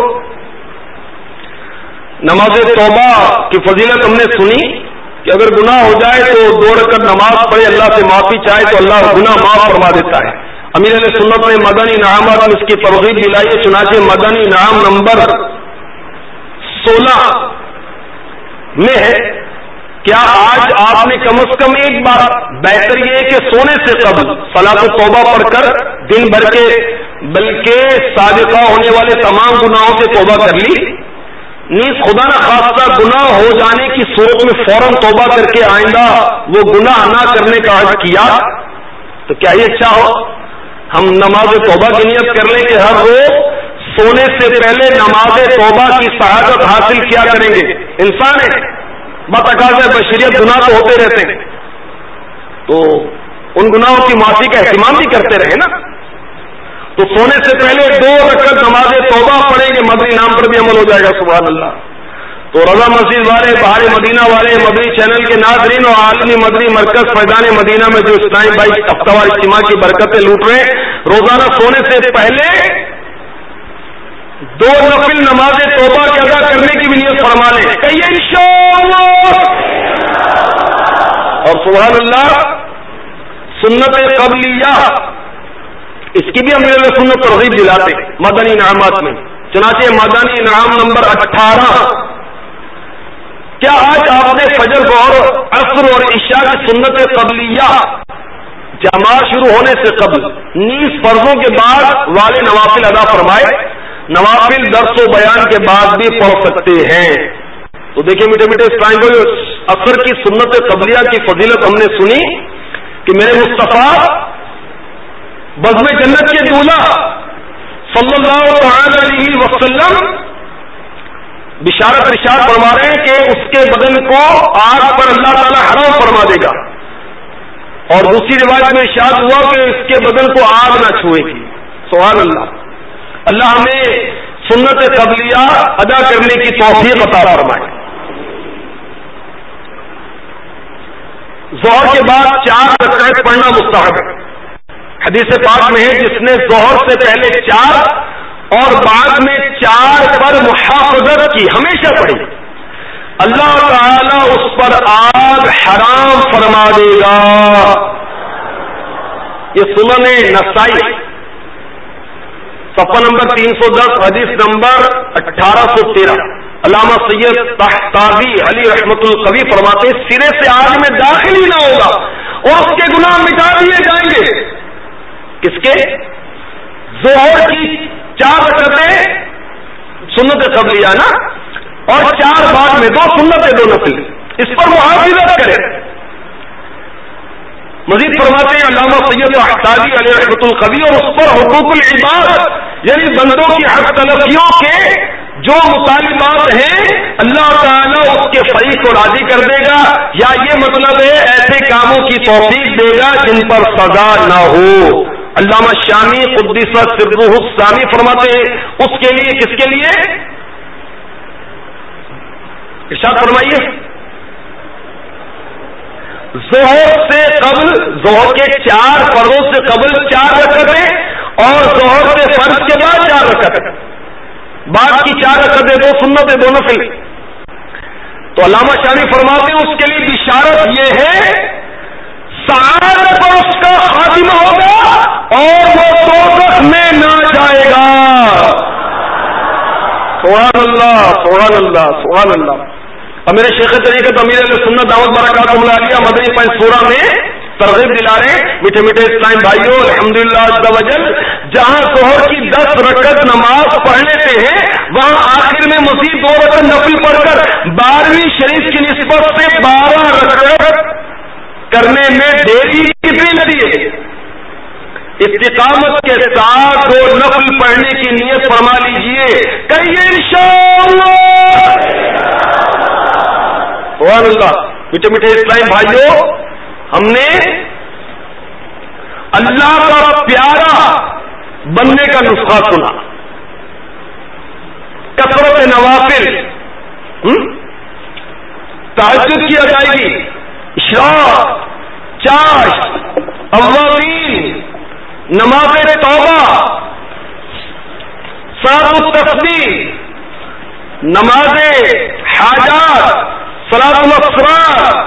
نماز توبہ کی فضیلت ہم نے سنی کہ اگر گناہ ہو جائے تو دو رکعت نماز پڑھے، اللہ سے معافی چاہے تو اللہ گناہ معاف فرما دیتا ہے. امیر علیہ سنت نے مدنی انعامات میں اس کی ترغیب دلائی ہے. چنانچہ مدنی انعام نمبر سولہ میں ہے کیا آج آپ نے کم از کم ایک بار، بہتر یہ ہے کہ سونے سے قبل صلاۃ توبہ پڑھ کر دن بھر کے بلکہ سابقہ ہونے والے تمام گناہوں سے توبہ کر لی، نیز خدا نہ خواستہ گناہ ہو جانے کی صورت میں فوراً توبہ کر کے آئندہ وہ گناہ نہ کرنے کا عہد کیا، تو کیا یہ اچھا ہو ہم نماز توبہ کی نیت کر لیں کہ ہر روز سونے سے پہلے نماز توبہ کی سعادت حاصل کیا کریں گے. انسان ہے، بتقاضۂ بشریت گناہ تو ہوتے رہتے ہیں، تو ان گناہوں کی معافی کا اہتمام بھی کرتے رہے نا. تو سونے سے پہلے دو رکعت نماز توبہ پڑھیں گے، مدنی نام پر بھی عمل ہو جائے گا. سبحان اللہ. تو رضا مسجد والے، بہار مدینہ والے، مدنی چینل کے ناظرین اور عالمی مدنی مرکز فیضان مدینہ میں جو اسلامی بھائی ہفتہ وار اجتماع کی برکتیں لوٹ رہے ہیں، روزانہ سونے سے پہلے دو نفل نماز توبہ کے ادا کرنے کی بھی نیت فرما لیں. کہیے انشاءاللہ. اور سبحان اللہ، سنت قبلیہ اس کی بھی ہم نے سنت ترغیب دلاتے مدنی انعامات میں. چنانچہ مدنی انعام نمبر اٹھارہ. کیا آج آپ نے فجر اور عصر اور عشاء کی سنت قبلیہ جماعت شروع ہونے سے قبل نیز فرضوں کے بعد والے نوافل ادا فرمائے؟ نوافل درس و بیان کے بعد بھی پڑھ سکتے ہیں. تو دیکھیں میٹھے میٹھے اسلام کو عصر کی سنت قبلیہ کی فضیلت ہم نے سنی کہ میرے مصطفیٰ بزم جنت کے دولہ صلی اللہ تعالی علیہ وسلم بشارت ارشاد فرما رہے ہیں کہ اس کے بدن کو آگ پر اللہ تعالی حرام فرما دے گا. اور دوسری روایت میں ارشاد ہوا کہ اس کے بدن کو آگ نہ چھوئے گی. سبحان اللہ. اللہ ہمیں سنت قبلیہ ادا کرنے کی توفیق عطا فرمائے. ظہر کے بعد چار رکعت پڑھنا مستحب ہے. حدیث پاک میں ہے جس نے ظہر سے پہلے چار اور بعد میں چار پر محافظت کی، ہمیشہ پڑھی، اللہ تعالی اس پر آگ حرام فرما دے گا. یہ سنن نسائی صفحہ نمبر تین سو دس حدیث نمبر اٹھارہ سو تیرہ. علامہ سید طحطاوی علی رحمت القوی فرماتے سرے سے آگ میں داخل ہی نہ ہوگا اور اس کے گناہ مٹا دیے جائیں گے. کس کے؟ ظہر کی چار رکعتیں سنت قبلیہ نا، اور چار بعد میں دو سنت دو نفل، اس پر محافظت کرے. مزید فرماتے ہیں علامہ سید طحطاوی علیہ رحمۃ القوی اور اس پر حقوق العباد یعنی بندوں کی حق تلفیوں کے جو مطالبات ہیں اللہ تعالیٰ اس کے فریق کو راضی کر دے گا، یا یہ مطلب ہے ایسے کاموں کی توفیق دے گا جن پر سزا نہ ہو. علامہ شامی قدس سرہ السامی فرماتے ہیں اس کے لیے، کس کے لیے؟ ارشاد فرمائیے. ظہر سے قبل، ظہر کے چار فرضوں سے قبل چار رکعتیں اور ظہر سے فرض کے بعد چار رکعتیں، بعد کی چار رکعتیں دو سنت دو نفل. تو علامہ شامی فرماتے ہیں اس کے لیے بشارت یہ ہے سعادت پر اس کا خاتمہ ہوگا اور وہ دوزخ میں نہ جائے گا. سبحان اللہ سبحان اللہ سبحان اللہ. اور میرے شیخ طریقت امیر علیہ سنت دعوت برکاتہ عالیہ مدنی پنصورہ میں ترغیب دلا رہے ہیں میٹھے میٹھے اسلام بھائیوں. الحمدللہ عز وجل جہاں ظہر کی دس رکعت نماز پڑھ لیتے ہیں وہاں آخر میں مزید دو رکعت نفل پڑھ کر بارہویں شریف کی نسبت سے بارہ رکعت کرنے میں دیری کتنی لگی ہے؟ استقامت کے ساتھ دو نفل پڑھنے کی نیت فرما لیجئے، کہیے انشاءاللہ۔ سبحان اللہ۔ میٹھے میٹھے اسلامی بھائیوں، ہم نے اللہ کا پیارا بننے کا نسخہ سنا، کثرت نوافل، تہجد کی ادائیگی، اشراق، چاش، اوابین، نماز توبہ، صلاۃ التسبیح، نماز حاجات، صلاۃ الاسرار،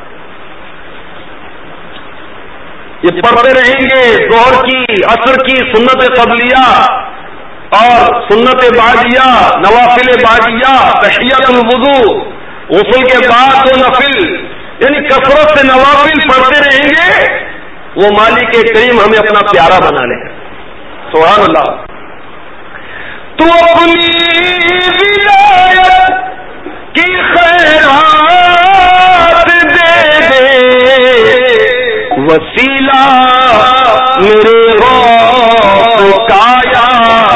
یہ پڑھتے رہیں گے۔ ظہر کی، عصر کی سنت قبلیہ اور سنت بعدیہ، نوافل بعدیہ، تحیۃ الوضو، غسل کے بعد دو نفل، یعنی کثرت سے نوافل پڑھتے رہیں گے۔ وہ مالک کریم ہمیں اپنا پیارا بنا لے۔ سبحان اللہ۔ تو اپنی ولایت کی خیرات دے دے، وسیلہ میرے روح کا یا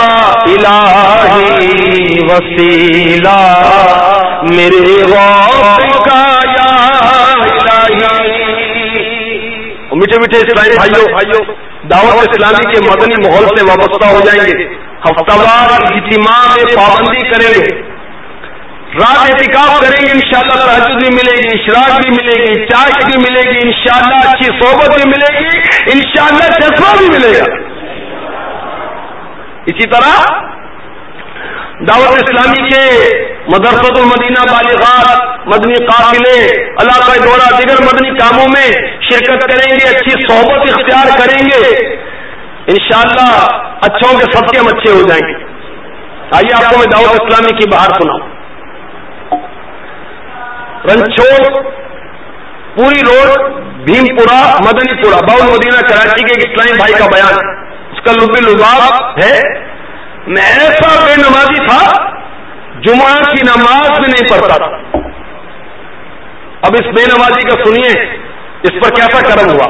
الہی، وسیلہ میرے روح کا یا الہی۔ میٹھے میٹھے اسلامی بھائیوں، دعوت اسلامی کے مدنی ماحول سے وابستہ ہو جائیں گے، ہفتہ وار اجتماع میں پابندی کریں گے، رات اعتکاف کریں گے، انشاءاللہ تہجد بھی ملے گی، اشراق بھی ملے گی، چاش بھی ملے گی، انشاءاللہ اچھی صحبت بھی ملے گی، انشاءاللہ جذبہ بھی ملے گا۔ اسی طرح دعوت اسلامی کے مدرسۃ المدینہ بالغات، مدنی قافلے، علاقہ دورہ، دیگر مدنی کاموں میں شرکت کریں گے، اچھی صحبت اختیار کریں گے، انشاءاللہ اچھوں کے سب کے ہم اچھے ہو جائیں گے۔ آئیے آپ کو میں دعوت اسلامی کی بہار سناؤں۔ رنچوڑ پوری روڈ، بھیم پورہ، مدنی پورہ، باول مدینہ کراچی کے ایک اسلامی بھائی کا بیان، اس کا لب لباب ہے، میں ایسا بے نمازی تھا، جمعہ کی نماز بھی نہیں پڑھتا تھا۔ اب اس بے نمازی کا سنیے اس پر کیسا کرم ہوا۔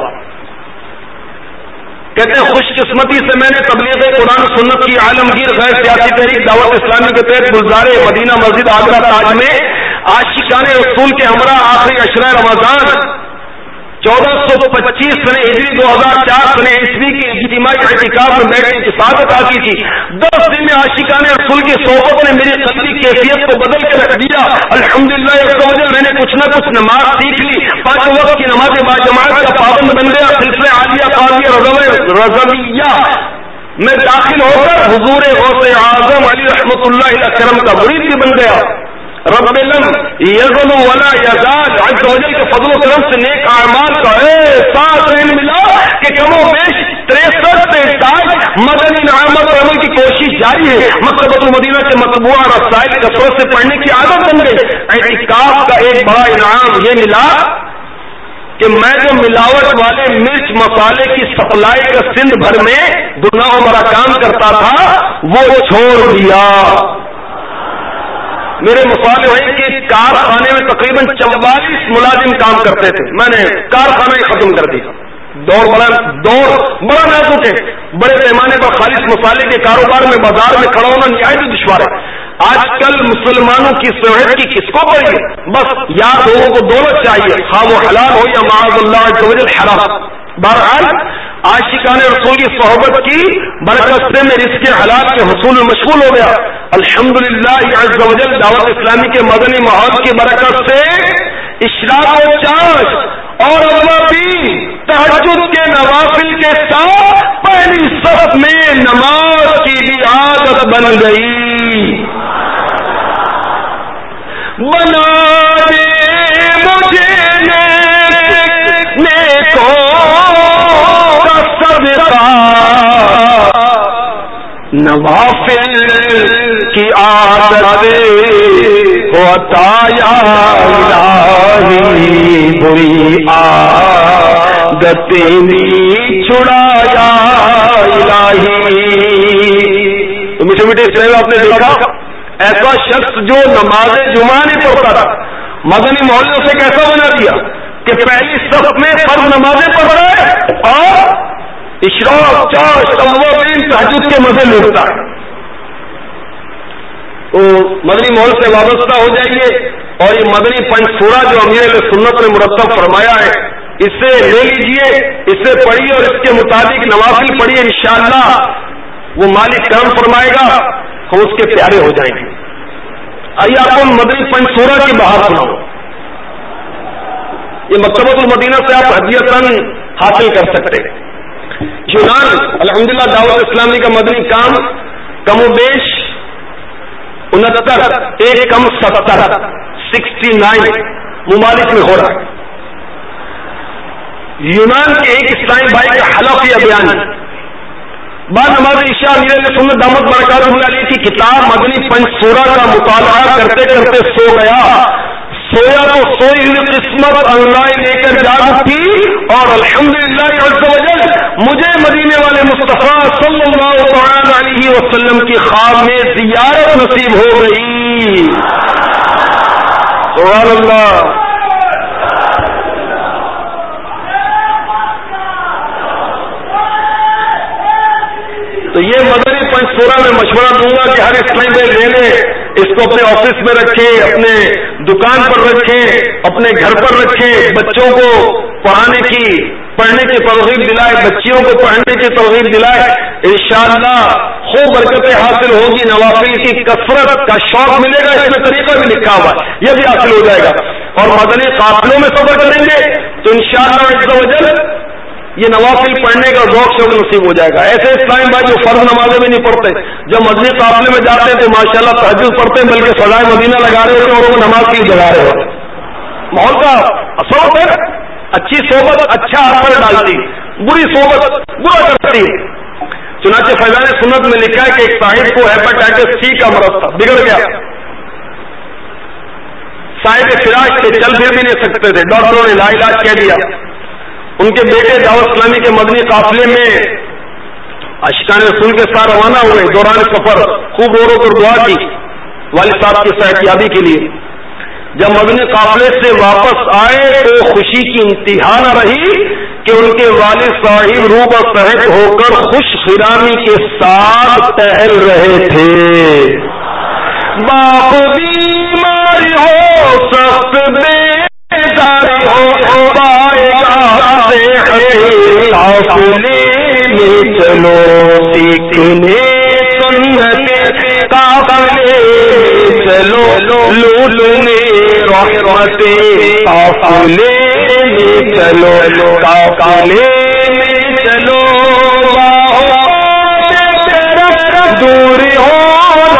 کہتے ہیں خوش قسمتی سے میں نے تبلیغ قرآن سنت کی عالمگیر غیر سیاسی تحریک دعوت اسلامی کے تحت گلزار مدینہ مسجد آگرہ تاج میں عاشقان رسول کے ہمراہ آخری عشرہ رمضان چودہ سو پچیس سنے ہجری دو ہزار چار سنے عیسوی کی اجتماعی اعتکاف میں بیٹھنے کی سعادت حاصل کی۔ دس دن میں عاشقان رسول کی صحبت نے میری قلبی کیفیت کو بدل کے رکھ دیا۔ الحمدللہ عز و جل میں نے کچھ نہ کچھ نماز سیکھ لی، پانچ وقت کی نماز باجماعت کا پابند بن گیا، سلسلہ عالیہ قاضیہ رضویہ میں داخل ہو کر حضور غوث اعظم علی رحمۃ اللہ اکرم کا مرید بھی بن گیا۔ رب لم یزل ولا یزال عز و جل کے فضل و کرم سے نیک اعمال کا احساس ملا کہ کم و بیش تریسٹھ سے ساٹھ مدنی نعمت اور عمل کی کوشش جاری ہے۔ مکتبۃ المدینہ کے مطبوعہ رسائل کثرت سے پڑھنے کی عادت بن گئی۔ اعتکاف کا ایک بڑا انعام یہ ملا کہ میں جو ملاوٹ والے مرچ مسالے کی سپلائی کا سندھ بھر میں گناہ مرا کام کرتا تھا وہ چھوڑ دیا۔ میرے مصالح بھائی کے کارخانے میں تقریباً چوالیس ملازم کام کرتے تھے، میں نے کارخانہ ہی ختم کر دیا۔ دور بڑا دور بڑا نازک ہے، بڑے پیمانے پر خالص مسالے کے کاروبار میں بازار میں کھڑا ہونا نہایت دشوار ہے۔ آج کل مسلمانوں کی صحت کی کس کو پڑی ہے؟ بس یار لوگوں کو دولت چاہیے، خواہ وہ حلال ہو یا معاذ اللہ عز و جل حرام۔ بہرحال عاشقان رسول کی صحبت کی برکت سے میں رزق حلال کے حصول میں مشغول ہو گیا۔ الحمدللہ عز و جل دعوت اسلامی کے مدنی ماحول کی برکت سے اشراق و چاش اور اوابین تہجد کے نوافل کے ساتھ پہلی صف میں نماز کی بھی عادت بن گئی۔ بنا دے مجھے نیکوں کا صدقہ، نوافل کی عادت ہو عطا یا الہی، بری عادتیں چھڑا یا الہی۔ تو میٹھے میٹھے اسلام آپ نے دیکھا ایسا شخص جو نماز جمعہ نہیں پڑھتا تھا، مدنی محلے سے کیسا بنا دیا کہ پہلی صف میں فرض نمازیں پڑھ رہا ہے اور اشراق چاش اوابین تہجد کے مزے لوٹتا ہے. تو مدنی ماحول سے وابستہ ہو جائیے اور یہ مدنی پنج سورہ جو امیر علیہ سنت نے مرتب فرمایا ہے اس سے لے لیجئے, اس سے پڑھیے اور اس کے مطابق نوافل پڑھیے. انشاءاللہ وہ مالک کرم فرمائے گا, ہم اس کے پیارے ہو جائیں گے. آئیے آپ کو مدنی پنج سورہ کی بہار سناؤ. یہ مکتبۃ المدینہ سے آپ ہدیۃً حاصل کر سکتے ہیں. یونان الحمدللہ دعوت اسلامی کا مدنی کام کم و بیش انہتر ایک کم ستر سکسٹی نائن ممالک میں ہو رہا ہے. یونان کے ایک اسلامی بھائی کا حلفیہ بیان بعد نماز عشاء امیر علیہ سنت دامت برکاتہ اللہ علیہ کی کتاب مدنی پنج سورہ کا مطالعہ کرتے کرتے سو گیا. سویا تو سوئی ہوئی قسمت اللہ لے کر جاگ اٹھی اور الحمدللہ عز و جل مجھے مدینے والے مصطفیٰ صلی اللہ تعالی علیہ وسلم کی خواب میں زیارت نصیب ہو گئی. سبحان اللہ. تو یہ مدنی پنج سورہ میں مشورہ دوں گا کہ ہر اسلامی بھائی لے لے, اس کو اپنے آفس میں رکھے, اپنے دکان پر رکھے, اپنے گھر پر رکھے, بچوں کو پڑھانے کی پڑھنے کی ترغیب دلائے, بچیوں کو پڑھنے کی ترغیب دلائے. انشاءاللہ خوب برکتیں حاصل ہوگی, نوافل کی کثرت کا شوق ملے گا. اس میں طریقہ بھی لکھا ہوا ہے, یہ بھی حاصل ہو جائے گا. اور مدنی قافلوں میں سفر کریں گے تو انشاءاللہ عز و جل یہ نوافل پڑھنے کا ذوق شوق نصیب ہو جائے گا. ایسے اسلام بھائی جو فرض نمازیں بھی نہیں پڑھتے, جب مدنی قافلے میں جاتے ہیں تو ماشاءاللہ تہجد پڑھتے ہیں, بلکہ سزائے مدینہ لگا رہے ہوتے ہیں اور وہ نماز کی جگا رہے ہوتے ہیں. ماحول کا اثر ہوتا ہے. اچھی صحبت اچھا اثر ڈالتی, بری صحبت برا کرتی. چنانچہ فیضان سنت میں لکھا ہے کہ ایک صاحب کو ہیپاٹائٹس سی کا مرض تھا, بگڑ گیا. صاحب فراش تھے, چل پھر بھی نہیں سکتے تھے, ڈاکٹروں نے لا علاج کہہ دیا. ان کے بیٹے دعوت اسلامی کے مدنی قافلے میں عاشقان رسول کے ساتھ روانہ ہوئے. دوران سفر خوب رو رو کر دعا کی والد صاحب کی صحتیابی کے لیے. جب مدنی قافلے سے واپس آئے تو خوشی کی انتہا نہ رہی کہ ان کے والد صاحب روح و صحت ہو کر خوش خرامی کے ساتھ ٹہل رہے تھے. باپ بیماری ہو سخت بیزاری ہو قافلے میں چلو سیکھنے سنت, قافلے میں چلو لولنے رحمت, قافلے میں چلو قافلے میں چلو دور ہو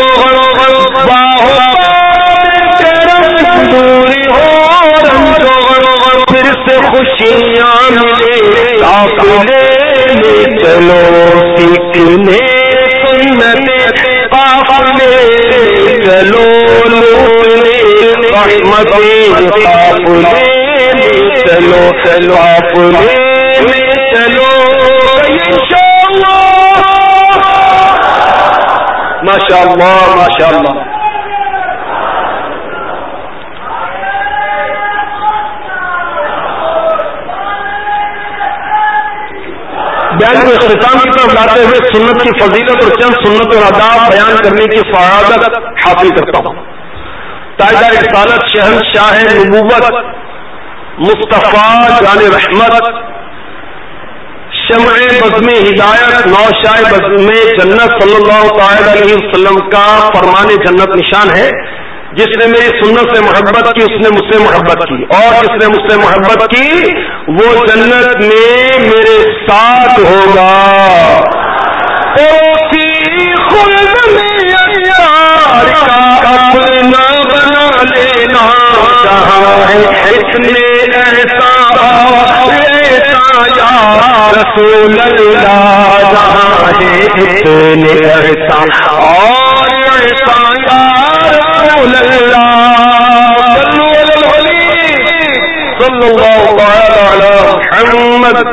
دوری ہو پھر سے خوشیاں ملے. قافلے میں چلو سیکھنے سنت, قافلے میں چلو لوٹنے رحمت, قافلے میں چلو قافلے میں چلو. ماشاء اللہ ماشاء اللہ. بیان کو اختتام کی طرف لاتے ہوئے سنت کی فضیلت اور چند سنت اور آداب بیان کرنے کی سعادت حاصل کرتا ہوں. تاجدار رسالت شہنشاہ نبوت مصطفیٰ جان رحمت شمع بزم ہدایت نوشائے بزم جنت صلی اللہ تعالی علیہ وسلم کا فرمان جنت نشان ہے. جس نے میری سنت سے محبت کی اس نے مجھ سے محبت کی, اور جس نے مجھ سے محبت کی وہ جنت میں میرے ساتھ ہوگا. خلد میں یار کا اپنا بنا لینا جہاں ہے اتنے ایسا ایسا یا رسول اللہ, جہاں ہے اتنے ایسا اور ایسا یا رسول اللہ. صلی اللہ تعالی علی محمد.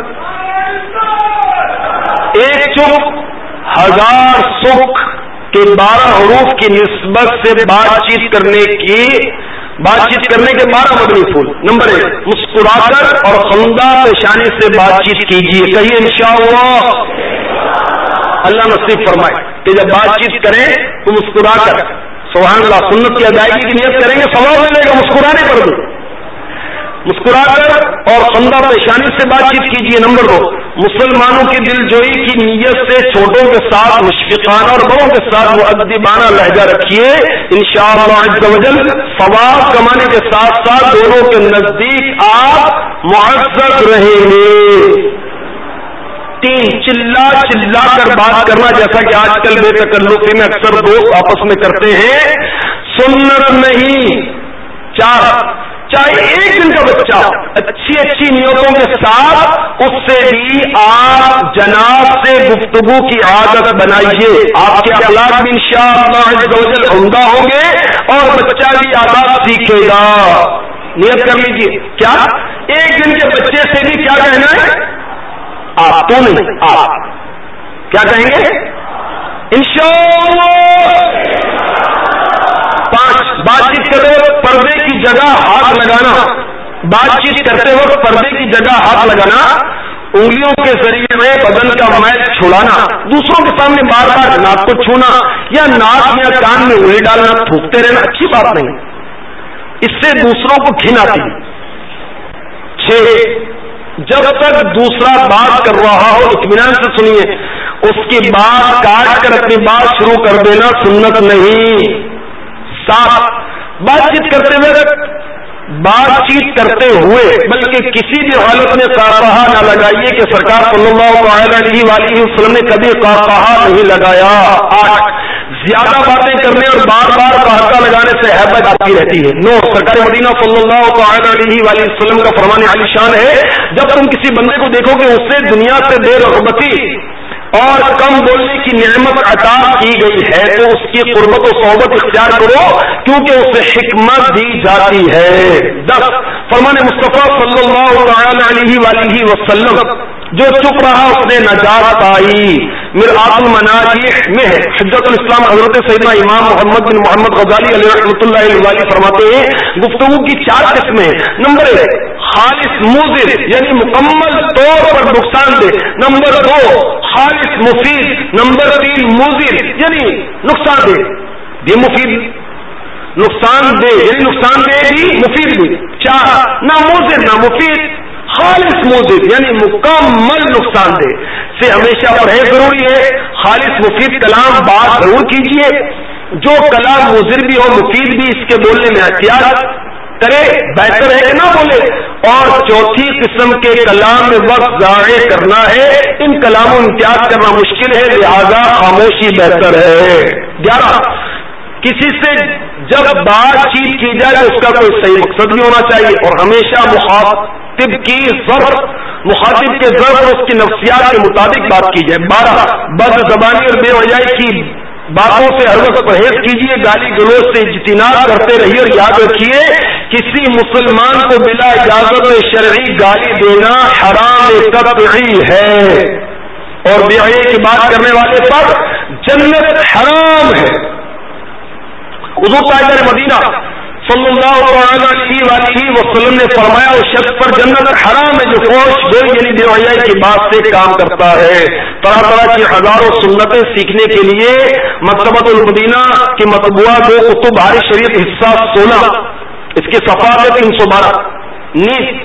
ایک چپ ہزار سکھ کے بارہ حروف کی نسبت سے بات چیت کرنے کی بات چیت کرنے کے بارہ مدنی پھول. نمبر ایک, مسکرا کر اور خندہ پیشانی سے بات چیت کیجیے. کہیے انشاءاللہ. اللہ نصیب فرمائے کہ جب بات چیت کریں تو مسکرا کر, سبحان اللہ, سنت کی ادائیگی کی نیت کریں گے, ثواب ملے گا مسکرانے پر بھی. مسکرا کر اور خندہ پیشانی سے بات چیت کیجیے. نمبر دو, مسلمانوں کی دل جوئی کی نیت سے چھوٹوں کے ساتھ مشفقانہ اور بڑوں کے ساتھ مؤدبانہ لہجہ رکھیے. انشاءاللہ عز و جل ثواب کمانے کے ساتھ ساتھ دونوں کے نزدیک آپ معزز رہیں گے. تین, چلا چلا کر بات کرنا, جیسا کہ آج کل بے تکلفی میں اکثر دوست آپس میں کرتے ہیں, سنت نہیں. چار, چاہے ایک دن کا بچہ اچھی اچھی نیتوں کے ساتھ اس سے بھی آپ جناب سے گفتگو کی عادت بنائیے. آپ کے اخلاق بھی انشاءاللہ عز و جل عمدہ ہوں گے اور بچہ بھی آداب سیکھے گا. نیت کر لیجیے. کیا ایک دن کے بچے سے بھی کیا کہنا ہے؟ آپ تو نہیں, آپ کیا کہیں گے؟ انشاءاللہ. پانچ, بات چیت کرتے وقت پردے کی جگہ ہاتھ لگانا. بات چیت کرتے وقت پردے کی جگہ ہاتھ لگانا, انگلیوں کے ذریعے میں بدن کا میل چھڑانا, دوسروں کے سامنے بار بار ناک کو چھونا یا ناک یا کان میں انگلی ڈالنا, تھوکتے رہنا اچھی بات نہیں, اس سے دوسروں کو گھن آتی ہے. چھ, جب تک دوسرا بات کر رہا ہو اطمینان سے سنیے, اس کی بات کاٹ کر اپنی بات شروع کر دینا سنت نہیں. سات, بات چیت کرتے ہوئے بات چیت کرتے ہوئے بلکہ کسی بھی حالت میں قہقہا نہ لگائیے کہ سرکار صلی اللہ علیہ وآلہ وسلم نے کبھی قہقہا نہیں لگایا. آٹھ, زیادہ باتیں کرنے اور بار بار قہقہا لگانے سے ہیبت آتی رہتی ہے. نو, سرکار مدینہ صلی اللہ علیہ وآلہ وسلم کا فرمان عالی شان ہے, جب تم کسی بندے کو دیکھو کہ اس سے دنیا سے بے رغبتی اور کم بولنے کی نعمت عطا کی گئی ہے تو اس کی قربت و صحبت اختیار کرو کیونکہ اسے حکمت دی جاتی ہے. دس, فرمان مصطفیٰ صلی اللہ علیہ وآلہ وسلم, جو چپ رہا اس نے نجات پائی. مرآت المناجح میں ہے. حجت الاسلام حضرت سیدنا امام محمد بن محمد غزالی علیہ رحمۃ اللہ علیہ فرماتے ہیں گفتگو کی چار قسمیں ہیں. نمبر ایک, خالص موزر یعنی مکمل طور پر نقصان دہ. نمبر دو, خالص مفید. نمبر تین, موزر یعنی نقصان دہ بھی مفید, نقصان دہ یعنی نقصان دہ بھی مفید بھی. چار, نہ موزر نہ مفید, خالص موزر یعنی مکمل نقصان دہ سے ہمیشہ پرہیز ضروری ہے. خالص مفید کلام بات ضرور کیجیے, جو کلام مضر بھی ہو مفید بھی اس کے بولنے میں احتیاط کرے, بہتر ہے کہ نہ بولے. اور چوتھی قسم کے کلام میں وقت ضائع کرنا ہے, ان کلاموں امتیاز کرنا مشکل ہے, لہذا خاموشی بہتر ہے. گیارہ, کسی سے جب بات چیت کی جائے تو اس کا کوئی صحیح مقصد بھی ہونا چاہیے اور ہمیشہ مخاطب کی ضرورت مخاطب کے ضرورت اور اس کی نفسیات کے مطابق بات کی جائے. بارہ, بد زبانی اور بے وجائی کی باتوں سے ہر وقت پرہیز کیجیے, گالی گلوچ سے اجتناب کرتے رہیے اور یاد رکھیے کسی مسلمان کو بلا اجازت شرعی گالی دینا حرام قطعی ہے اور بے حیائی کی بات کرنے والے پر جنت حرام ہے. حضور تاجدار مدینہ صلی اللہ علیہ وآلہ وسلم نے فرمایا اس شخص پر جنت حرام ہے جو فوش بے یعنی بے حیائی کی بات سے کام کرتا ہے. طرح طرح کی ہزاروں سنتیں سیکھنے کے لیے مکتبۃ المدینہ کی مطبوعہ دو کتب بہاری شریعت حصہ سولہ, اس کی صفحات ہے تین سو بارہ. نیز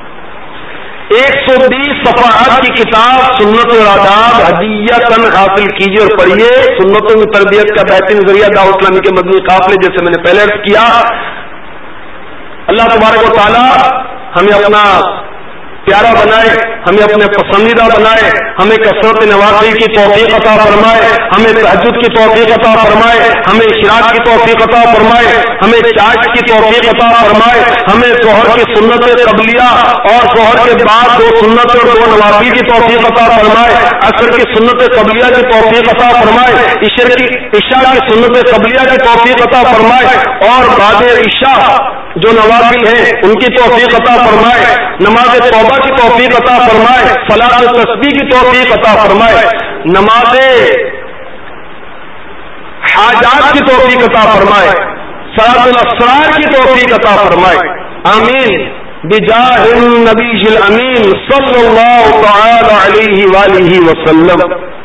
ایک سو بیس صفحات کی کتاب سنت اور آداب ہدیۃً حاصل کیجیے اور پڑھیے. سنتوں کی تربیت کا بہترین ذریعہ دعوت اسلامی کے مدنی قافلے, جیسے میں نے پہلے عرض کیا. اللہ تبارک و تعالی ہمیں اپنا پیارا بنائے, ہمیں اپنے پسندیدہ بنائے, ہمیں کثرت نوافل کی توفیق عطا فرمائے, ہمیں تہجد کی توفیق عطا فرمائے, ہمیں اشراق کی توفیق عطا فرمائے, ہمیں چاش کی توفیق عطا فرمائے, ہمیں ظہر کی سنت قبلیہ اور ظہر کے بعد دو سنت اور دو نوافل کی توفیق عطا فرمائے, عصر کی سنت قبلیہ کی توفیق عطا فرمائے, عشاء کی عشاء کی سنت قبلیہ کی توفیق عطا فرمائے اور بعد عشاء جو نوافل ہیں ان کی توفیق عطا فرمائے, نماز توبہ کی توفیق عطا فرمائے, صلاۃ التسبیح کی توفیق عطا فرمائے, نماز حاجات کی توفیق عطا فرمائے, سراۃ الاسرار کی توفیق عطا فرمائے. آمین بجاہ النبی الامین صلی اللہ تعالی علیہ وآلہ وسلم.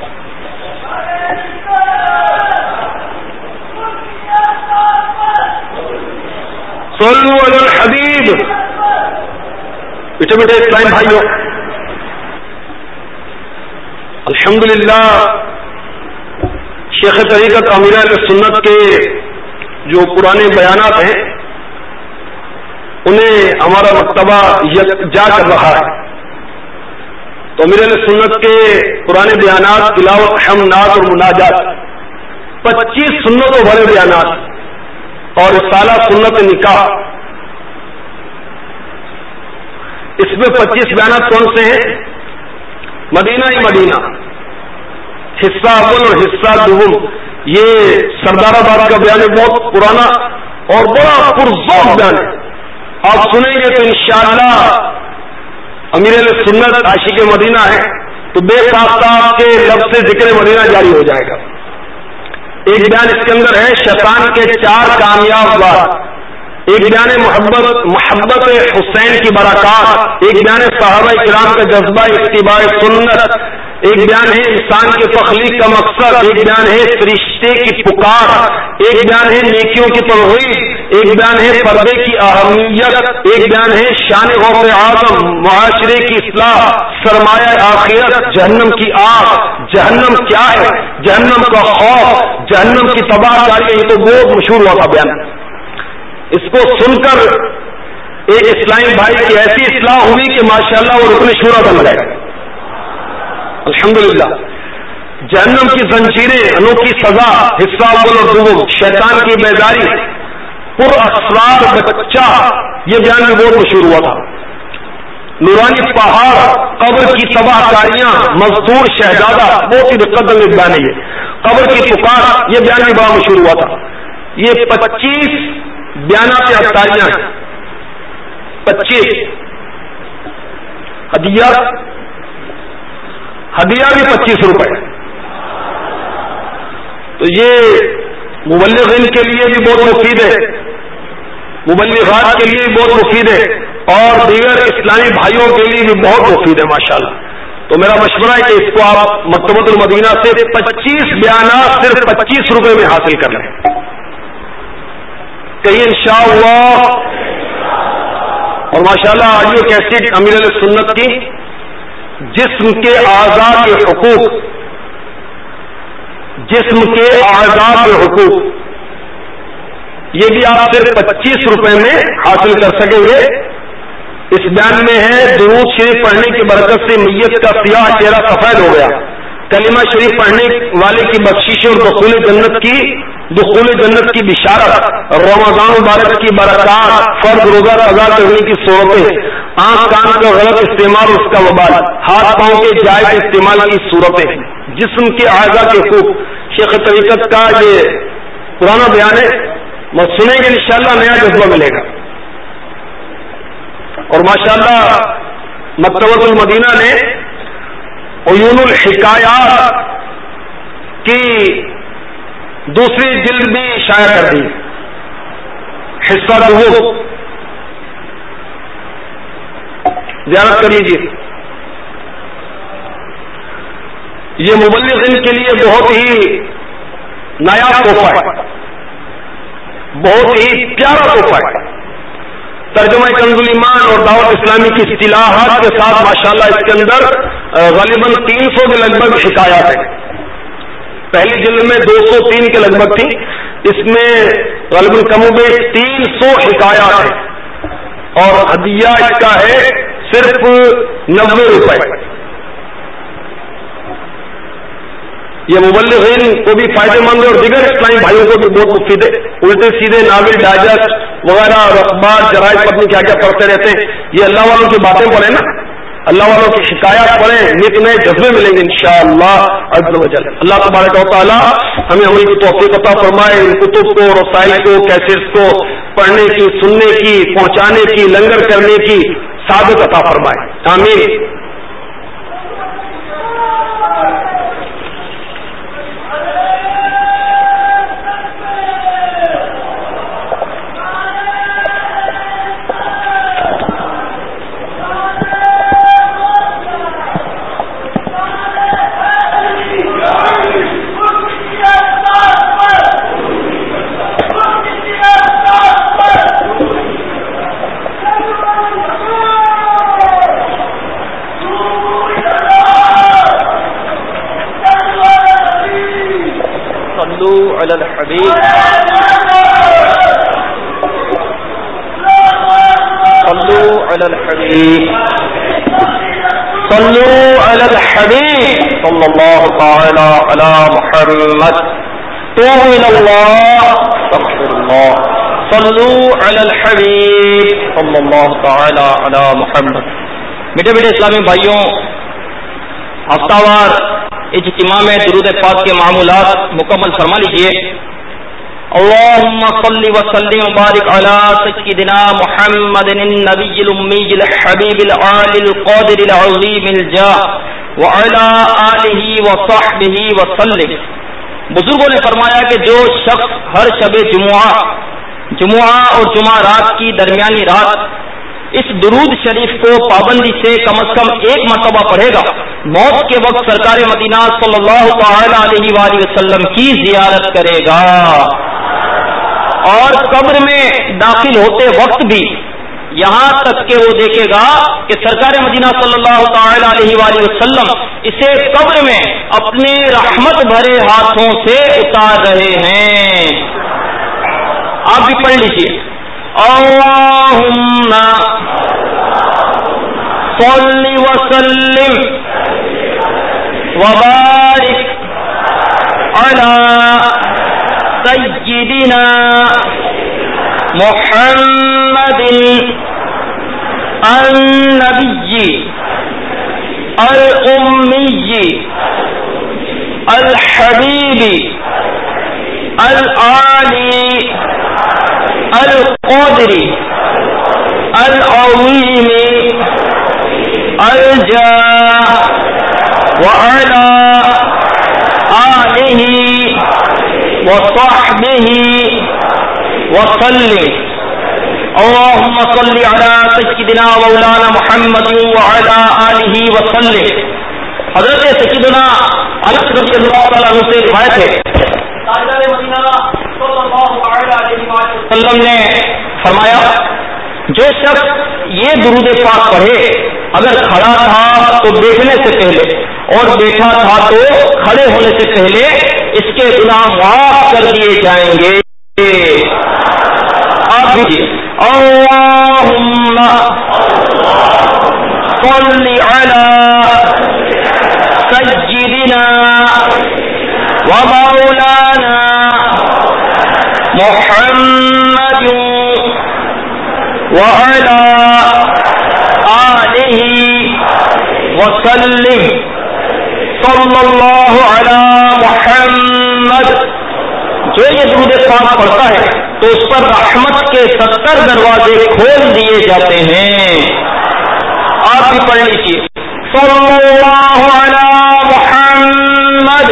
صلوا علی الحبیب. بیٹھے بیٹھے اسلام بھائیوں، الحمدللہ شیخ طریقت امیر اہل سنت کے جو پرانے بیانات ہیں انہیں ہمارا مکتبہ یکجا کر رہا ہے. تو امیر اہل سنت کے پرانے بیانات، تلاوت، حمد، نعت اور مناجات، پچیس سنتوں بھرے بیانات اور رسالہ سنت نکاح، اس میں پچیس بیانات کون سے ہیں؟ مدینہ ہی مدینہ، حصہ اول اور حصہ دوم. یہ سردار آباد کا بیان ہے، بہت پرانا اور بڑا پرذوق بیان ہے. آپ سنیں گے تو انشاءاللہ امیر اہل سنت عاشق مدینہ ہے تو بے ساختہ آپ کے لفظ سے ذکر مدینہ جاری ہو جائے گا. ایک بیان اس کے اندر ہے شیطان کے چار کامیاب بات، ایک بیان محبت محبت حسین کی برکات، ایک بیان صحابہ کرام کا جذبہ اتباع سنت، ایک بیان ہے انسان کے تخلیق کا مقصد، ایک بیان ہے فرشتے کی پکار، ایک بیان ہے نیکیوں کی ترغیب، ایک بیان ہے پردے کی اہمیت، ایک بیان ہے شان غوث اعظم، معاشرے کی اصلاح، سرمایہ آخرت، جہنم کی آگ، جہنم کیا ہے، جہنم کا خوف، جہنم کی تباہ کاری. یہ تو بہت مشہور ہوا تھا بیان. اس کو سن کر ایک اسلامی بھائی کی ایسی اصلاح ہوئی کہ ماشاءاللہ وہ رکن شورا بن گئے. الحمدللہ. جہنم کی زنجیریں، انوکھی سزا، حصہ اول اور دوم، شیطان کی بیداری، پر اسرار بچہ، یہ بیان بھی بہت مشہور ہوا تھا. نورانی پہاڑ، قبر کی تباہ کاریاں، مزدور شہزادہ، بہت ہی دقت دنگ بیان ہے. یہ قبر کی پکار، یہ بیان بھی بڑا مشہور ہوا تھا. یہ پچیس بیانات افطاریاں ہیں. پچیس ہدیہ ہدیہ بھی پچیس روپے. تو یہ مبلغین کے لیے بھی بہت مفید ہے، مبلغات کے لیے بھی بہت مفید ہے، اور دیگر اسلامی بھائیوں کے لیے بھی بہت مفید ہے ماشاءاللہ. تو میرا مشورہ ہے کہ اس کو آپ مکتبۃ المدینہ سے پچیس بیانات صرف پچیس روپے میں حاصل کر لیں. کہیں انشاءاللہ. اور ماشاءاللہ آڈیو کیسٹ امیر علیہ سنت کی جسم کے اعضاء کے حقوق، جسم کے اعضاء کے حقوق، یہ بھی آپ صرف پچیس روپے میں حاصل کر سکیں گے. اس بیان میں ہے درود شریف پڑھنے کی برکت سے میت کا سیاہ چہرہ سفید ہو گیا، کلمہ شریف پڑھنے والے کی بخشش اور دخول جنت کی دخول جنت کی بشارت، رمضان مبارک کی برکات، فرض روزہ ادا کرنے کی صورتیں، آنکھ کان کا غلط استعمال اس کا وبال، ہاتھ پاؤں کے جائز استعمال کی صورتیں، جسم کے اعضاء کے حقوق. شیخ طریقت کا یہ پرانا بیان ہے، میں سنیں گے انشاءاللہ نیا جذبہ ملے گا. اور ماشاءاللہ مکتبۃ المدینہ نے عیون الحکایات کی دوسری جلد بھی شائع کر دی، حصہ دوم. زیارت کر لیجیے. یہ مبلغین کے لیے بہت ہی نایاب تحفہ ہے، بہت ہی پیارا تحفہ ہے. ترجمہ کنز الایمان اور دعوت اسلامی کی اصطلاحات کے ساتھ ماشاءاللہ اس کے اندر غالباً تین سو کے لگ بھگ حکایات ہیں. پہلی جلد میں دو سو تین کے لگ بھگ تھی، اس میں غالباً کم و بیش تین سو حکایات ہیں، اور ہدیہ اس کا ہے صرف نبے روپے. یہ مبلغین کو بھی فائدہ مند ہے اور دیگر اسلامی بھائیوں کو بھی بہت مفید ہے. الٹے سیدھے ناول، ڈائجسٹ وغیرہ اور اخبار جرائد پتنی کیا کیا پڑھتے رہتے ہیں. یہ اللہ والوں کی باتیں پڑھیں نا، اللہ والوں کی شکایات پڑھیں، نت نئے جذبے ملیں گے انشاءاللہ عز و جل. اللہ تبارک و تعالی ہمیں عمل کی توفیق عطا فرمائے. ان کتب کو، رسائل کو، کیسٹس کو پڑھنے کی، سننے کی، پہنچانے کی، لنگر کرنے کی سعادت عطا فرمائے. آمین. علی الحبیب صلو علی الحبیب صلو علی الحبیب صلی اللہ تعالی علی محمد توبوا الی اللہ استغفر اللہ صلو علی الحبیب صلی اللہ تعالی علی محمد. میٹھے میٹھے اسلامی بھائیوں، ہفتہ وار اجتماع میں درود پاک کے معمولات مکمل فرما لیجیے. اللهم صل وسلم وبارك على سيدنا محمد النبي الأمي الحبيب العالي القادر العظيم الجاه وعلى آله وصحبه وسلم. بزرگوں نے فرمایا کہ جو شخص ہر شب جمعہ جمعہ اور جمعہ رات کی درمیانی رات اس درود شریف کو پابندی سے کم از کم ایک مرتبہ پڑھے گا، موت کے وقت سرکار مدینہ صلی اللہ تعالی علیہ وآلہ وسلم کی زیارت کرے گا، اور قبر میں داخل ہوتے وقت بھی یہاں تک کہ وہ دیکھے گا کہ سرکار مدینہ صلی اللہ تعالی علیہ وآلہ وسلم اسے قبر میں اپنے رحمت بھرے ہاتھوں سے اتار رہے ہیں. آپ بھی پڑھ لیجیے. اللہم صل وسلم وبارک علی سیدنا محمد النبی الامی الحبیب العالی القادر العظیم الجاہ وعلی آلہ وصحبہ وسلم. اللهم صل على سيدنا مولانا محمد وعلى آلہ وسلم. حضرت سیدنا انس رضی اللہ تعالیٰ عنہ سے روایت ہے، تاجدار مدینہ صلی اللہ علیہ وسلم نے فرمایا جو شخص یہ درود پاک پڑھے اگر کھڑا تھا تو بیٹھنے سے پہلے اور بیٹھا تھا تو کھڑے ہونے سے پہلے اس کے گناہ معاف کر دیے جائیں گے. آپ بھی اللہم صل علی سیدنا ومولانا محمد وعلی آلہ وسلم صلی اللہ علی محمد. جو یہ درود پاک پڑھتا ہے تو اس پر رحمت کے ستر دروازے کھول دیے جاتے ہیں. آپ بھی پڑھ لیجیے. صلی اللہ علی محمد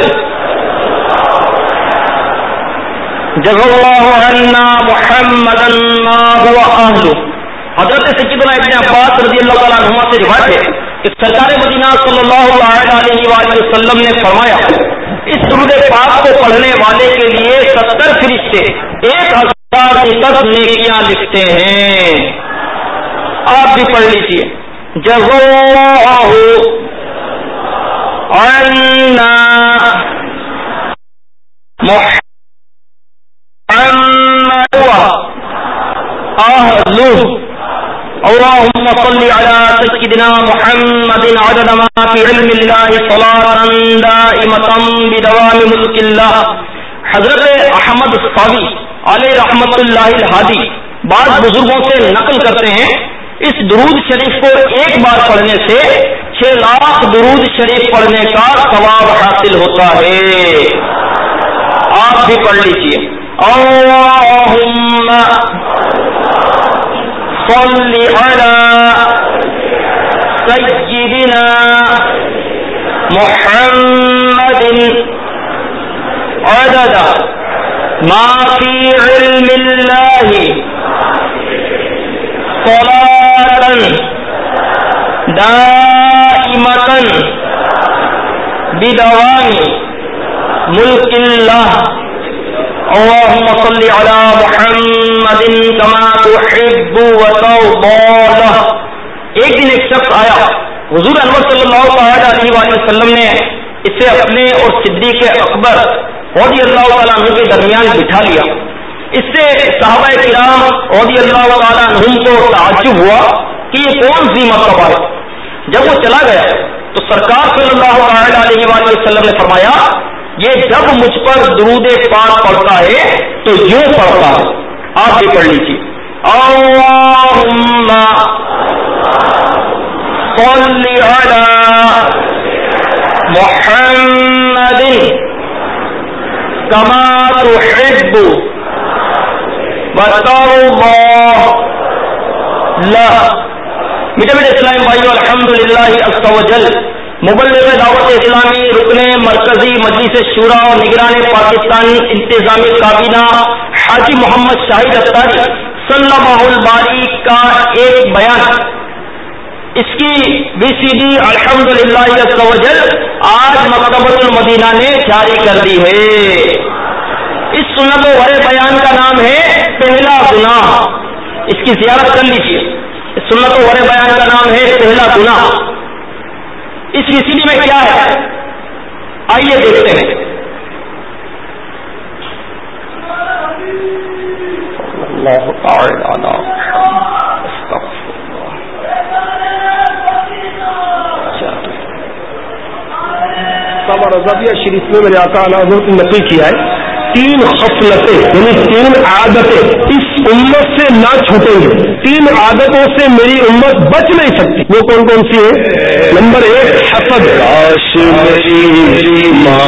جزا اللہ عنا محمدا ما هو اہلہ. حضرت سیدنا ابن عباس رضی اللہ تعالیٰ عنہما سے روایت ہے کہ سرکار مدینہ صلی اللہ علیہ وآلہ وسلم نے فرمایا اس درود پاک کو پڑھنے والے کے لیے ستر فرشتے ایک ہزار تک نیکیاں لکھتے ہیں. آپ بھی پڑھ لیجیے. جزا اللہ عنا محمد وأهله. اللهم صل على سيدنا محمد عدد ما في علم الله صلاة دائمة بدوام ملك الله. حضرت احمد الصاوی علیہ رحمت اللہ الہادی بعض بزرگوں سے نقل کرتے ہیں اس درود شریف کو ایک بار پڑھنے سے چھ لاکھ درود شریف پڑھنے کا ثواب حاصل ہوتا ہے. آپ بھی پڑھ لیجیے. اللہم صل علی سیدنا محمد عدد ما فی علم اللہ صلاة دائمة بدوام ملک اللہ. اللهم صل على محمد كما تحب وترضى. ایک دن ایک شخص آیا، حضور انور صلی اللہ تعالی علیہ وآلہ وسلم نے اسے اپنے اور صدیق اکبر رضی اللہ تعالیٰ عنہ کے درمیان بٹھا لیا. اس سے صحابہ کرام رضی اللہ تعالیٰ عنہم کو تعجب ہوا کہ یہ کون سی مرتبہ ہے. جب وہ چلا گیا تو سرکار صلی اللہ تعالی علیہ وآلہ وسلم نے فرمایا یہ جب مجھ پر درود پاک پڑھتا ہے تو یوں پڑھتا ہے. آپ بھی پڑھ لیجیے اللہم صل علی محمد کما تحب وترضى. لا میٹھے میٹھے اسلامی بھائیو، الحمدللہ عز و جل مبلغ دعوت اسلامی رکن مرکزی مجلس شورا اور نگران پاکستان انتظامی کابینہ حاجی محمد شاہد اختاری سلمہ الباری کا ایک بیان، اس کی وی سی ڈی الحمدللہ عز و جل آج مکتبۃ المدینہ نے جاری کر دی ہے. اس سنت و ورے بیان کا نام ہے پہلا گناہ. اس کی زیارت کر لیجیے. اس سنت و ورے بیان کا نام ہے پہلا گناہ. اس وی سی ڈی میں کیا ہے آئیے دیکھتے ہیں. اللہ تعالی رضویہ شریف میں میرے آقا اعلیٰ حضرت نے نقل کیا ہے تین خصلتیں یعنی تین عادتیں اس امت سے نہ چھوٹیں گے. تین عادتوں سے میری امت بچ نہیں سکتی. وہ کون کون سی ہے؟ نمبر ایک حسد. کاش میری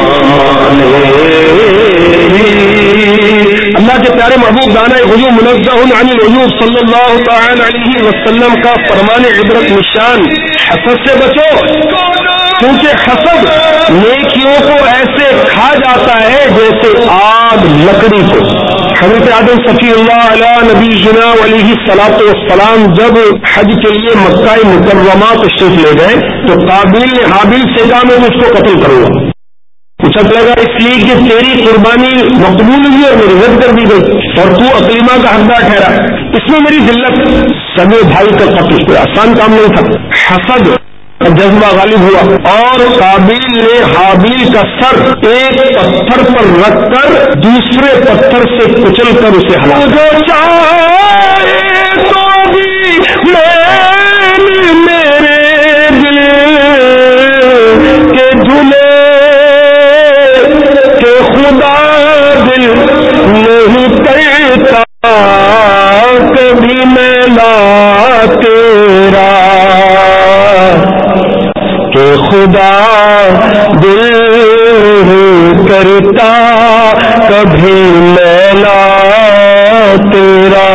اللہ کے پیارے محبوب دانا غیوب منزہ عن العیوب صلی اللہ تعالی علیہ وسلم کا فرمان عبرت نشان حسد سے بچو، کیونکہ حسد نیکیوں کو ایسے کھا جاتا ہے جیسے آگ لکڑی کو. حضرت آدم صفی اللہ علیہ نبی جنا علیہ الصلوۃ والسلام جب حج کے لیے مکہ مکرمہ تشریف لے گئے تو قابیل نے حابیل سے کہا میں اس کو قتل کروں گا. پوچھا لگا اس لیے کہ تیری قربانی مقبول ہوئی اور میری رد کر دی گئی اور تو اقلیمہ کا حقدار ٹھہرا. اس میں میری ذلت. سگے بھائی کا قتل کوئی آسان کام نہیں تھا. حسد جذبہ غالب ہوا اور قابیل نے حابیل کا سر ایک پتھر پر رکھ کر دوسرے پتھر سے کچل کر اسے ہلاک. جو چاہے تو بھی میرے دل کے دھلے کہ خدا دل نہیں کرتا کبھی میلا تیرا، کہ خدا دل کرتا کبھی میلا تیرا.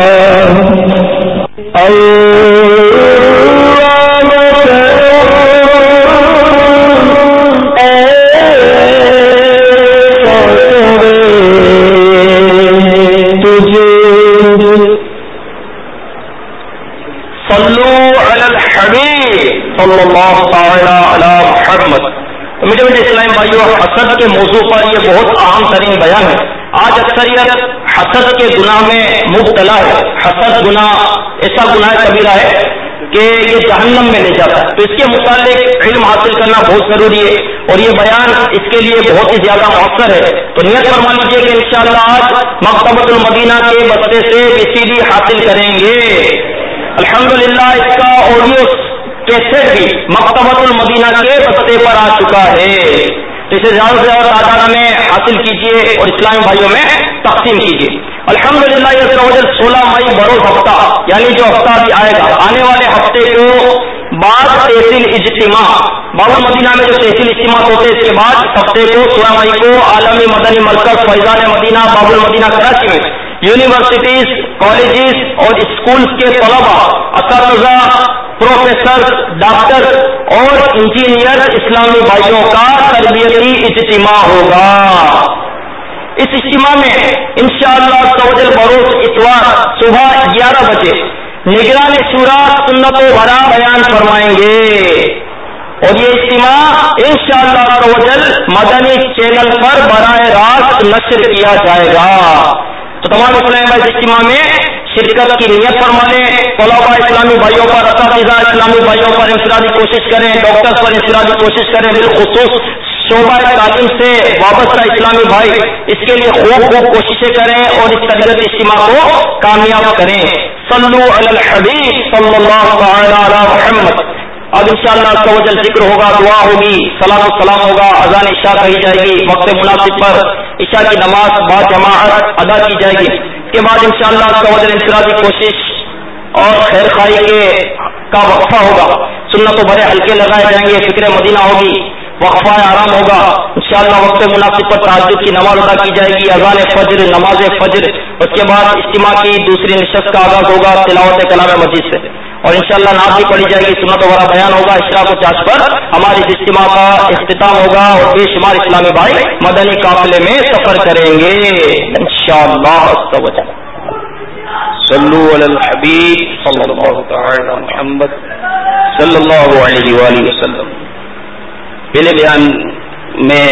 میٹھے میٹھے اسلام بھائیو، حسد کے موضوع پر یہ بہت اہم ترین بیان ہے. آج اکثریت حسد کے گناہ میں مبتلا ہے. حسد گناہ ایسا گناہ کبیرہ ہے کہ یہ جہنم میں لے جاتا ہے. تو اس کے متعلق علم حاصل کرنا بہت ضروری ہے اور یہ بیان اس کے لیے بہت ہی زیادہ مؤثر ہے. تو نیت فرما لیجیے کہ انشاءاللہ آج مکتبۃ المدینہ کے بستے سے بی سی ڈی حاصل کریں گے. الحمدللہ اس کا آڈیو کیسٹ بھی مکتبۃ المدینہ کے بستے پر آ چکا ہے. تو اسے زیادہ سے زیادہ تعداد میں حاصل کیجیے اور اسلامی بھائیوں میں تقسیم کیجیے. الحمدللہ یہ سولہ مئی بروز ہفتہ یعنی جو ہفتہ بھی آئے گا، آنے والے ہفتے کو بعد تحصیل اجتماع باب المدینہ میں جو تحصیل اجتماع ہوتے ہیں اس کے بعد ہفتے کو سولہ مئی کو عالمی مدنی مرکز فیضان مدینہ باب المدینہ کراچی میں یونیورسٹیز، کالجز اور اسکولز کے طلباء، اساتذہ، پروفیسر، ڈاکٹر اور انجینئر اسلامی بھائیوں کا تربیتی اجتماع ہوگا. اس اجتماع میں انشاءاللہ تعالی بروز اتوار صبح گیارہ بجے نگران شورا سنت و ورا بیان فرمائیں گے اور یہ اجتماع انشاءاللہ تعالی مدنی چینل پر براہ راست نشر کیا جائے گا. تو تمام اسلامی بھائی اجتماع میں شرکت کی نیت فرما لیں. طلباء اسلامی بھائیوں پر، اساتذہ اسلامی بھائیوں پر انفرادی کوشش کریں، ڈاکٹرز پر انفرادی کوشش کریں، بالخصوص شعبہ تعلیم سے وابستہ اسلامی بھائی اس کے لیے خوب خوب کوششیں کریں اور اس تربیت اجتماع کو کامیاب کریں. صلو علی الحبیب صلی اللہ تعالی علی محمد. اب انشاءاللہ اس کا وجل ذکر ہوگا، دعا ہوگی، صلاۃ و سلام ہوگا، اذان عشاء کہی جائے گی، وقت مناسب پر عشاء کی نماز با جماعت ادا کی جائے گی. اس کے بعد انشاءاللہ اس کا وجل انفرادی کوشش اور خیر خواہی کے کا وقفہ ہوگا. سنت و بڑے ہلکے لگائے جائیں گے، فکر مدینہ ہوگی، وقفہ آرام ہوگا. انشاءاللہ وقت مناسب پر تہجد کی نماز ادا کی جائے گی، اذان فجر، نماز فجر. اس کے بعد اجتماع کی دوسری نشست کا آغاز ہوگا تلاوت کلام مجید سے، اور انشاءاللہ نعت بھی پڑھی جائے گی، سنت و بڑا بیان ہوگا. اشراق و چاش پر ہماری اس اجتماع کا اختتام ہوگا اور بے شمار اسلامی بھائی مدنی قافلے میں سفر کریں گے انشاءاللہ. صلو علی الحبیب صلی اللہ تعالی محمد صلی اللہ علیہ وآلہ وسلم. پہلے بیان میں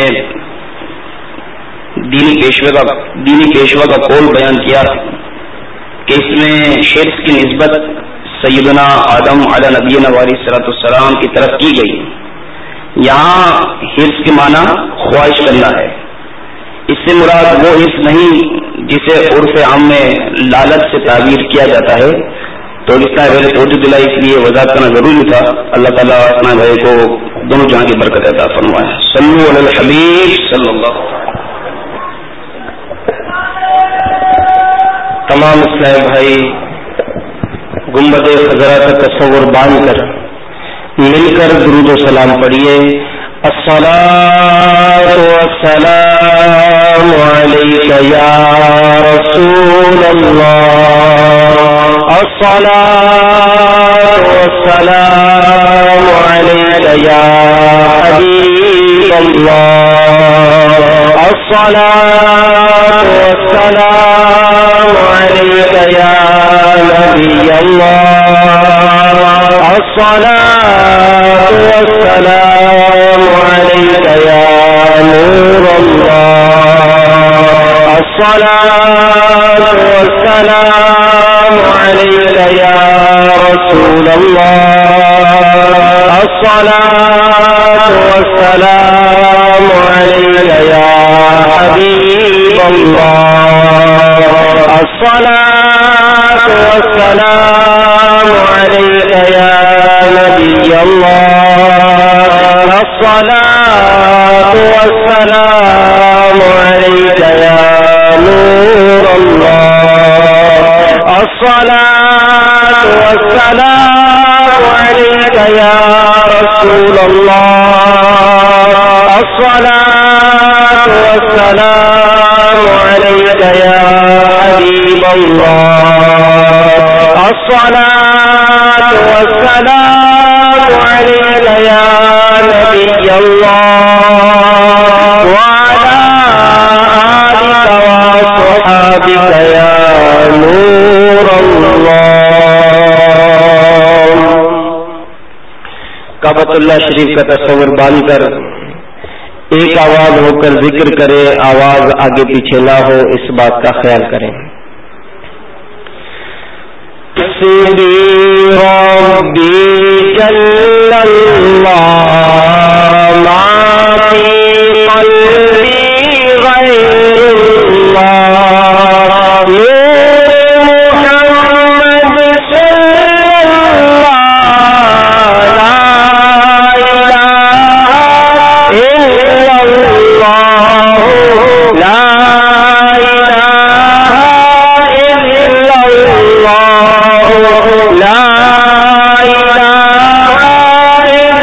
دینی پیشوا کا دینی پیشوا کا قول بیان کیا کہ اس میں شرک کی نسبت سیدنا آدم علی نبینا علیہ الصلوۃ والسلام کی طرف کی گئی. یہاں حرص کے معنی خواہش کرنا ہے. اس سے مراد وہ حرص نہیں جسے عرف عام میں لالچ سے تعبیر کیا جاتا ہے. تو اس کا پہلے توجہ دلائی، اس لیے وضاحت کرنا ضروری تھا. اللہ تعالیٰ اپنا بھائی کو دونوں جہاں کی برکت عطا فرمائے. صلو علی الحبیب صلی اللہ. تمام اسلام بھائی گنبد خضرا کا تصور باندھ کر مل کر درود و سلام پڑھیے. الصلاۃ والسلام علیک یا رسول اللہ، الصلاۃ والسلام علیک یا حبیب اللہ، الصلاۃ والسلام علیک یا نبی اللہ، الصلاۃ والسلام علیک یا نور اللہ، الصلاۃ والسلام علیک یا رسول اللہ، الصلاۃ والسلام علیک یا حبیب اللہ، الصلاۃ والسلام علیک یا نبی اللہ، الصلاۃ والسلام علیک یا نور اللہ، الصلاۃ والسلام علیک یا رسول اللہ، الصلاۃ والسلام علیک یا حبیب اللہ، الصلاۃ والسلام علیک یا نبی اللہ، وعلی آلک وصحبک یا نور اللہ. کعبۃ اللہ شریف کا تصور باندھ کر ایک آواز ہو کر ذکر کرے، آواز آگے پیچھے نہ ہو، اس بات کا خیال کریں. حسبی ربی جل اللہ ما فی قلبی غیر اللہ، محمد صلی اللہ، لا الہ الا اللہ، لا الہ الا اللہ، لا الہ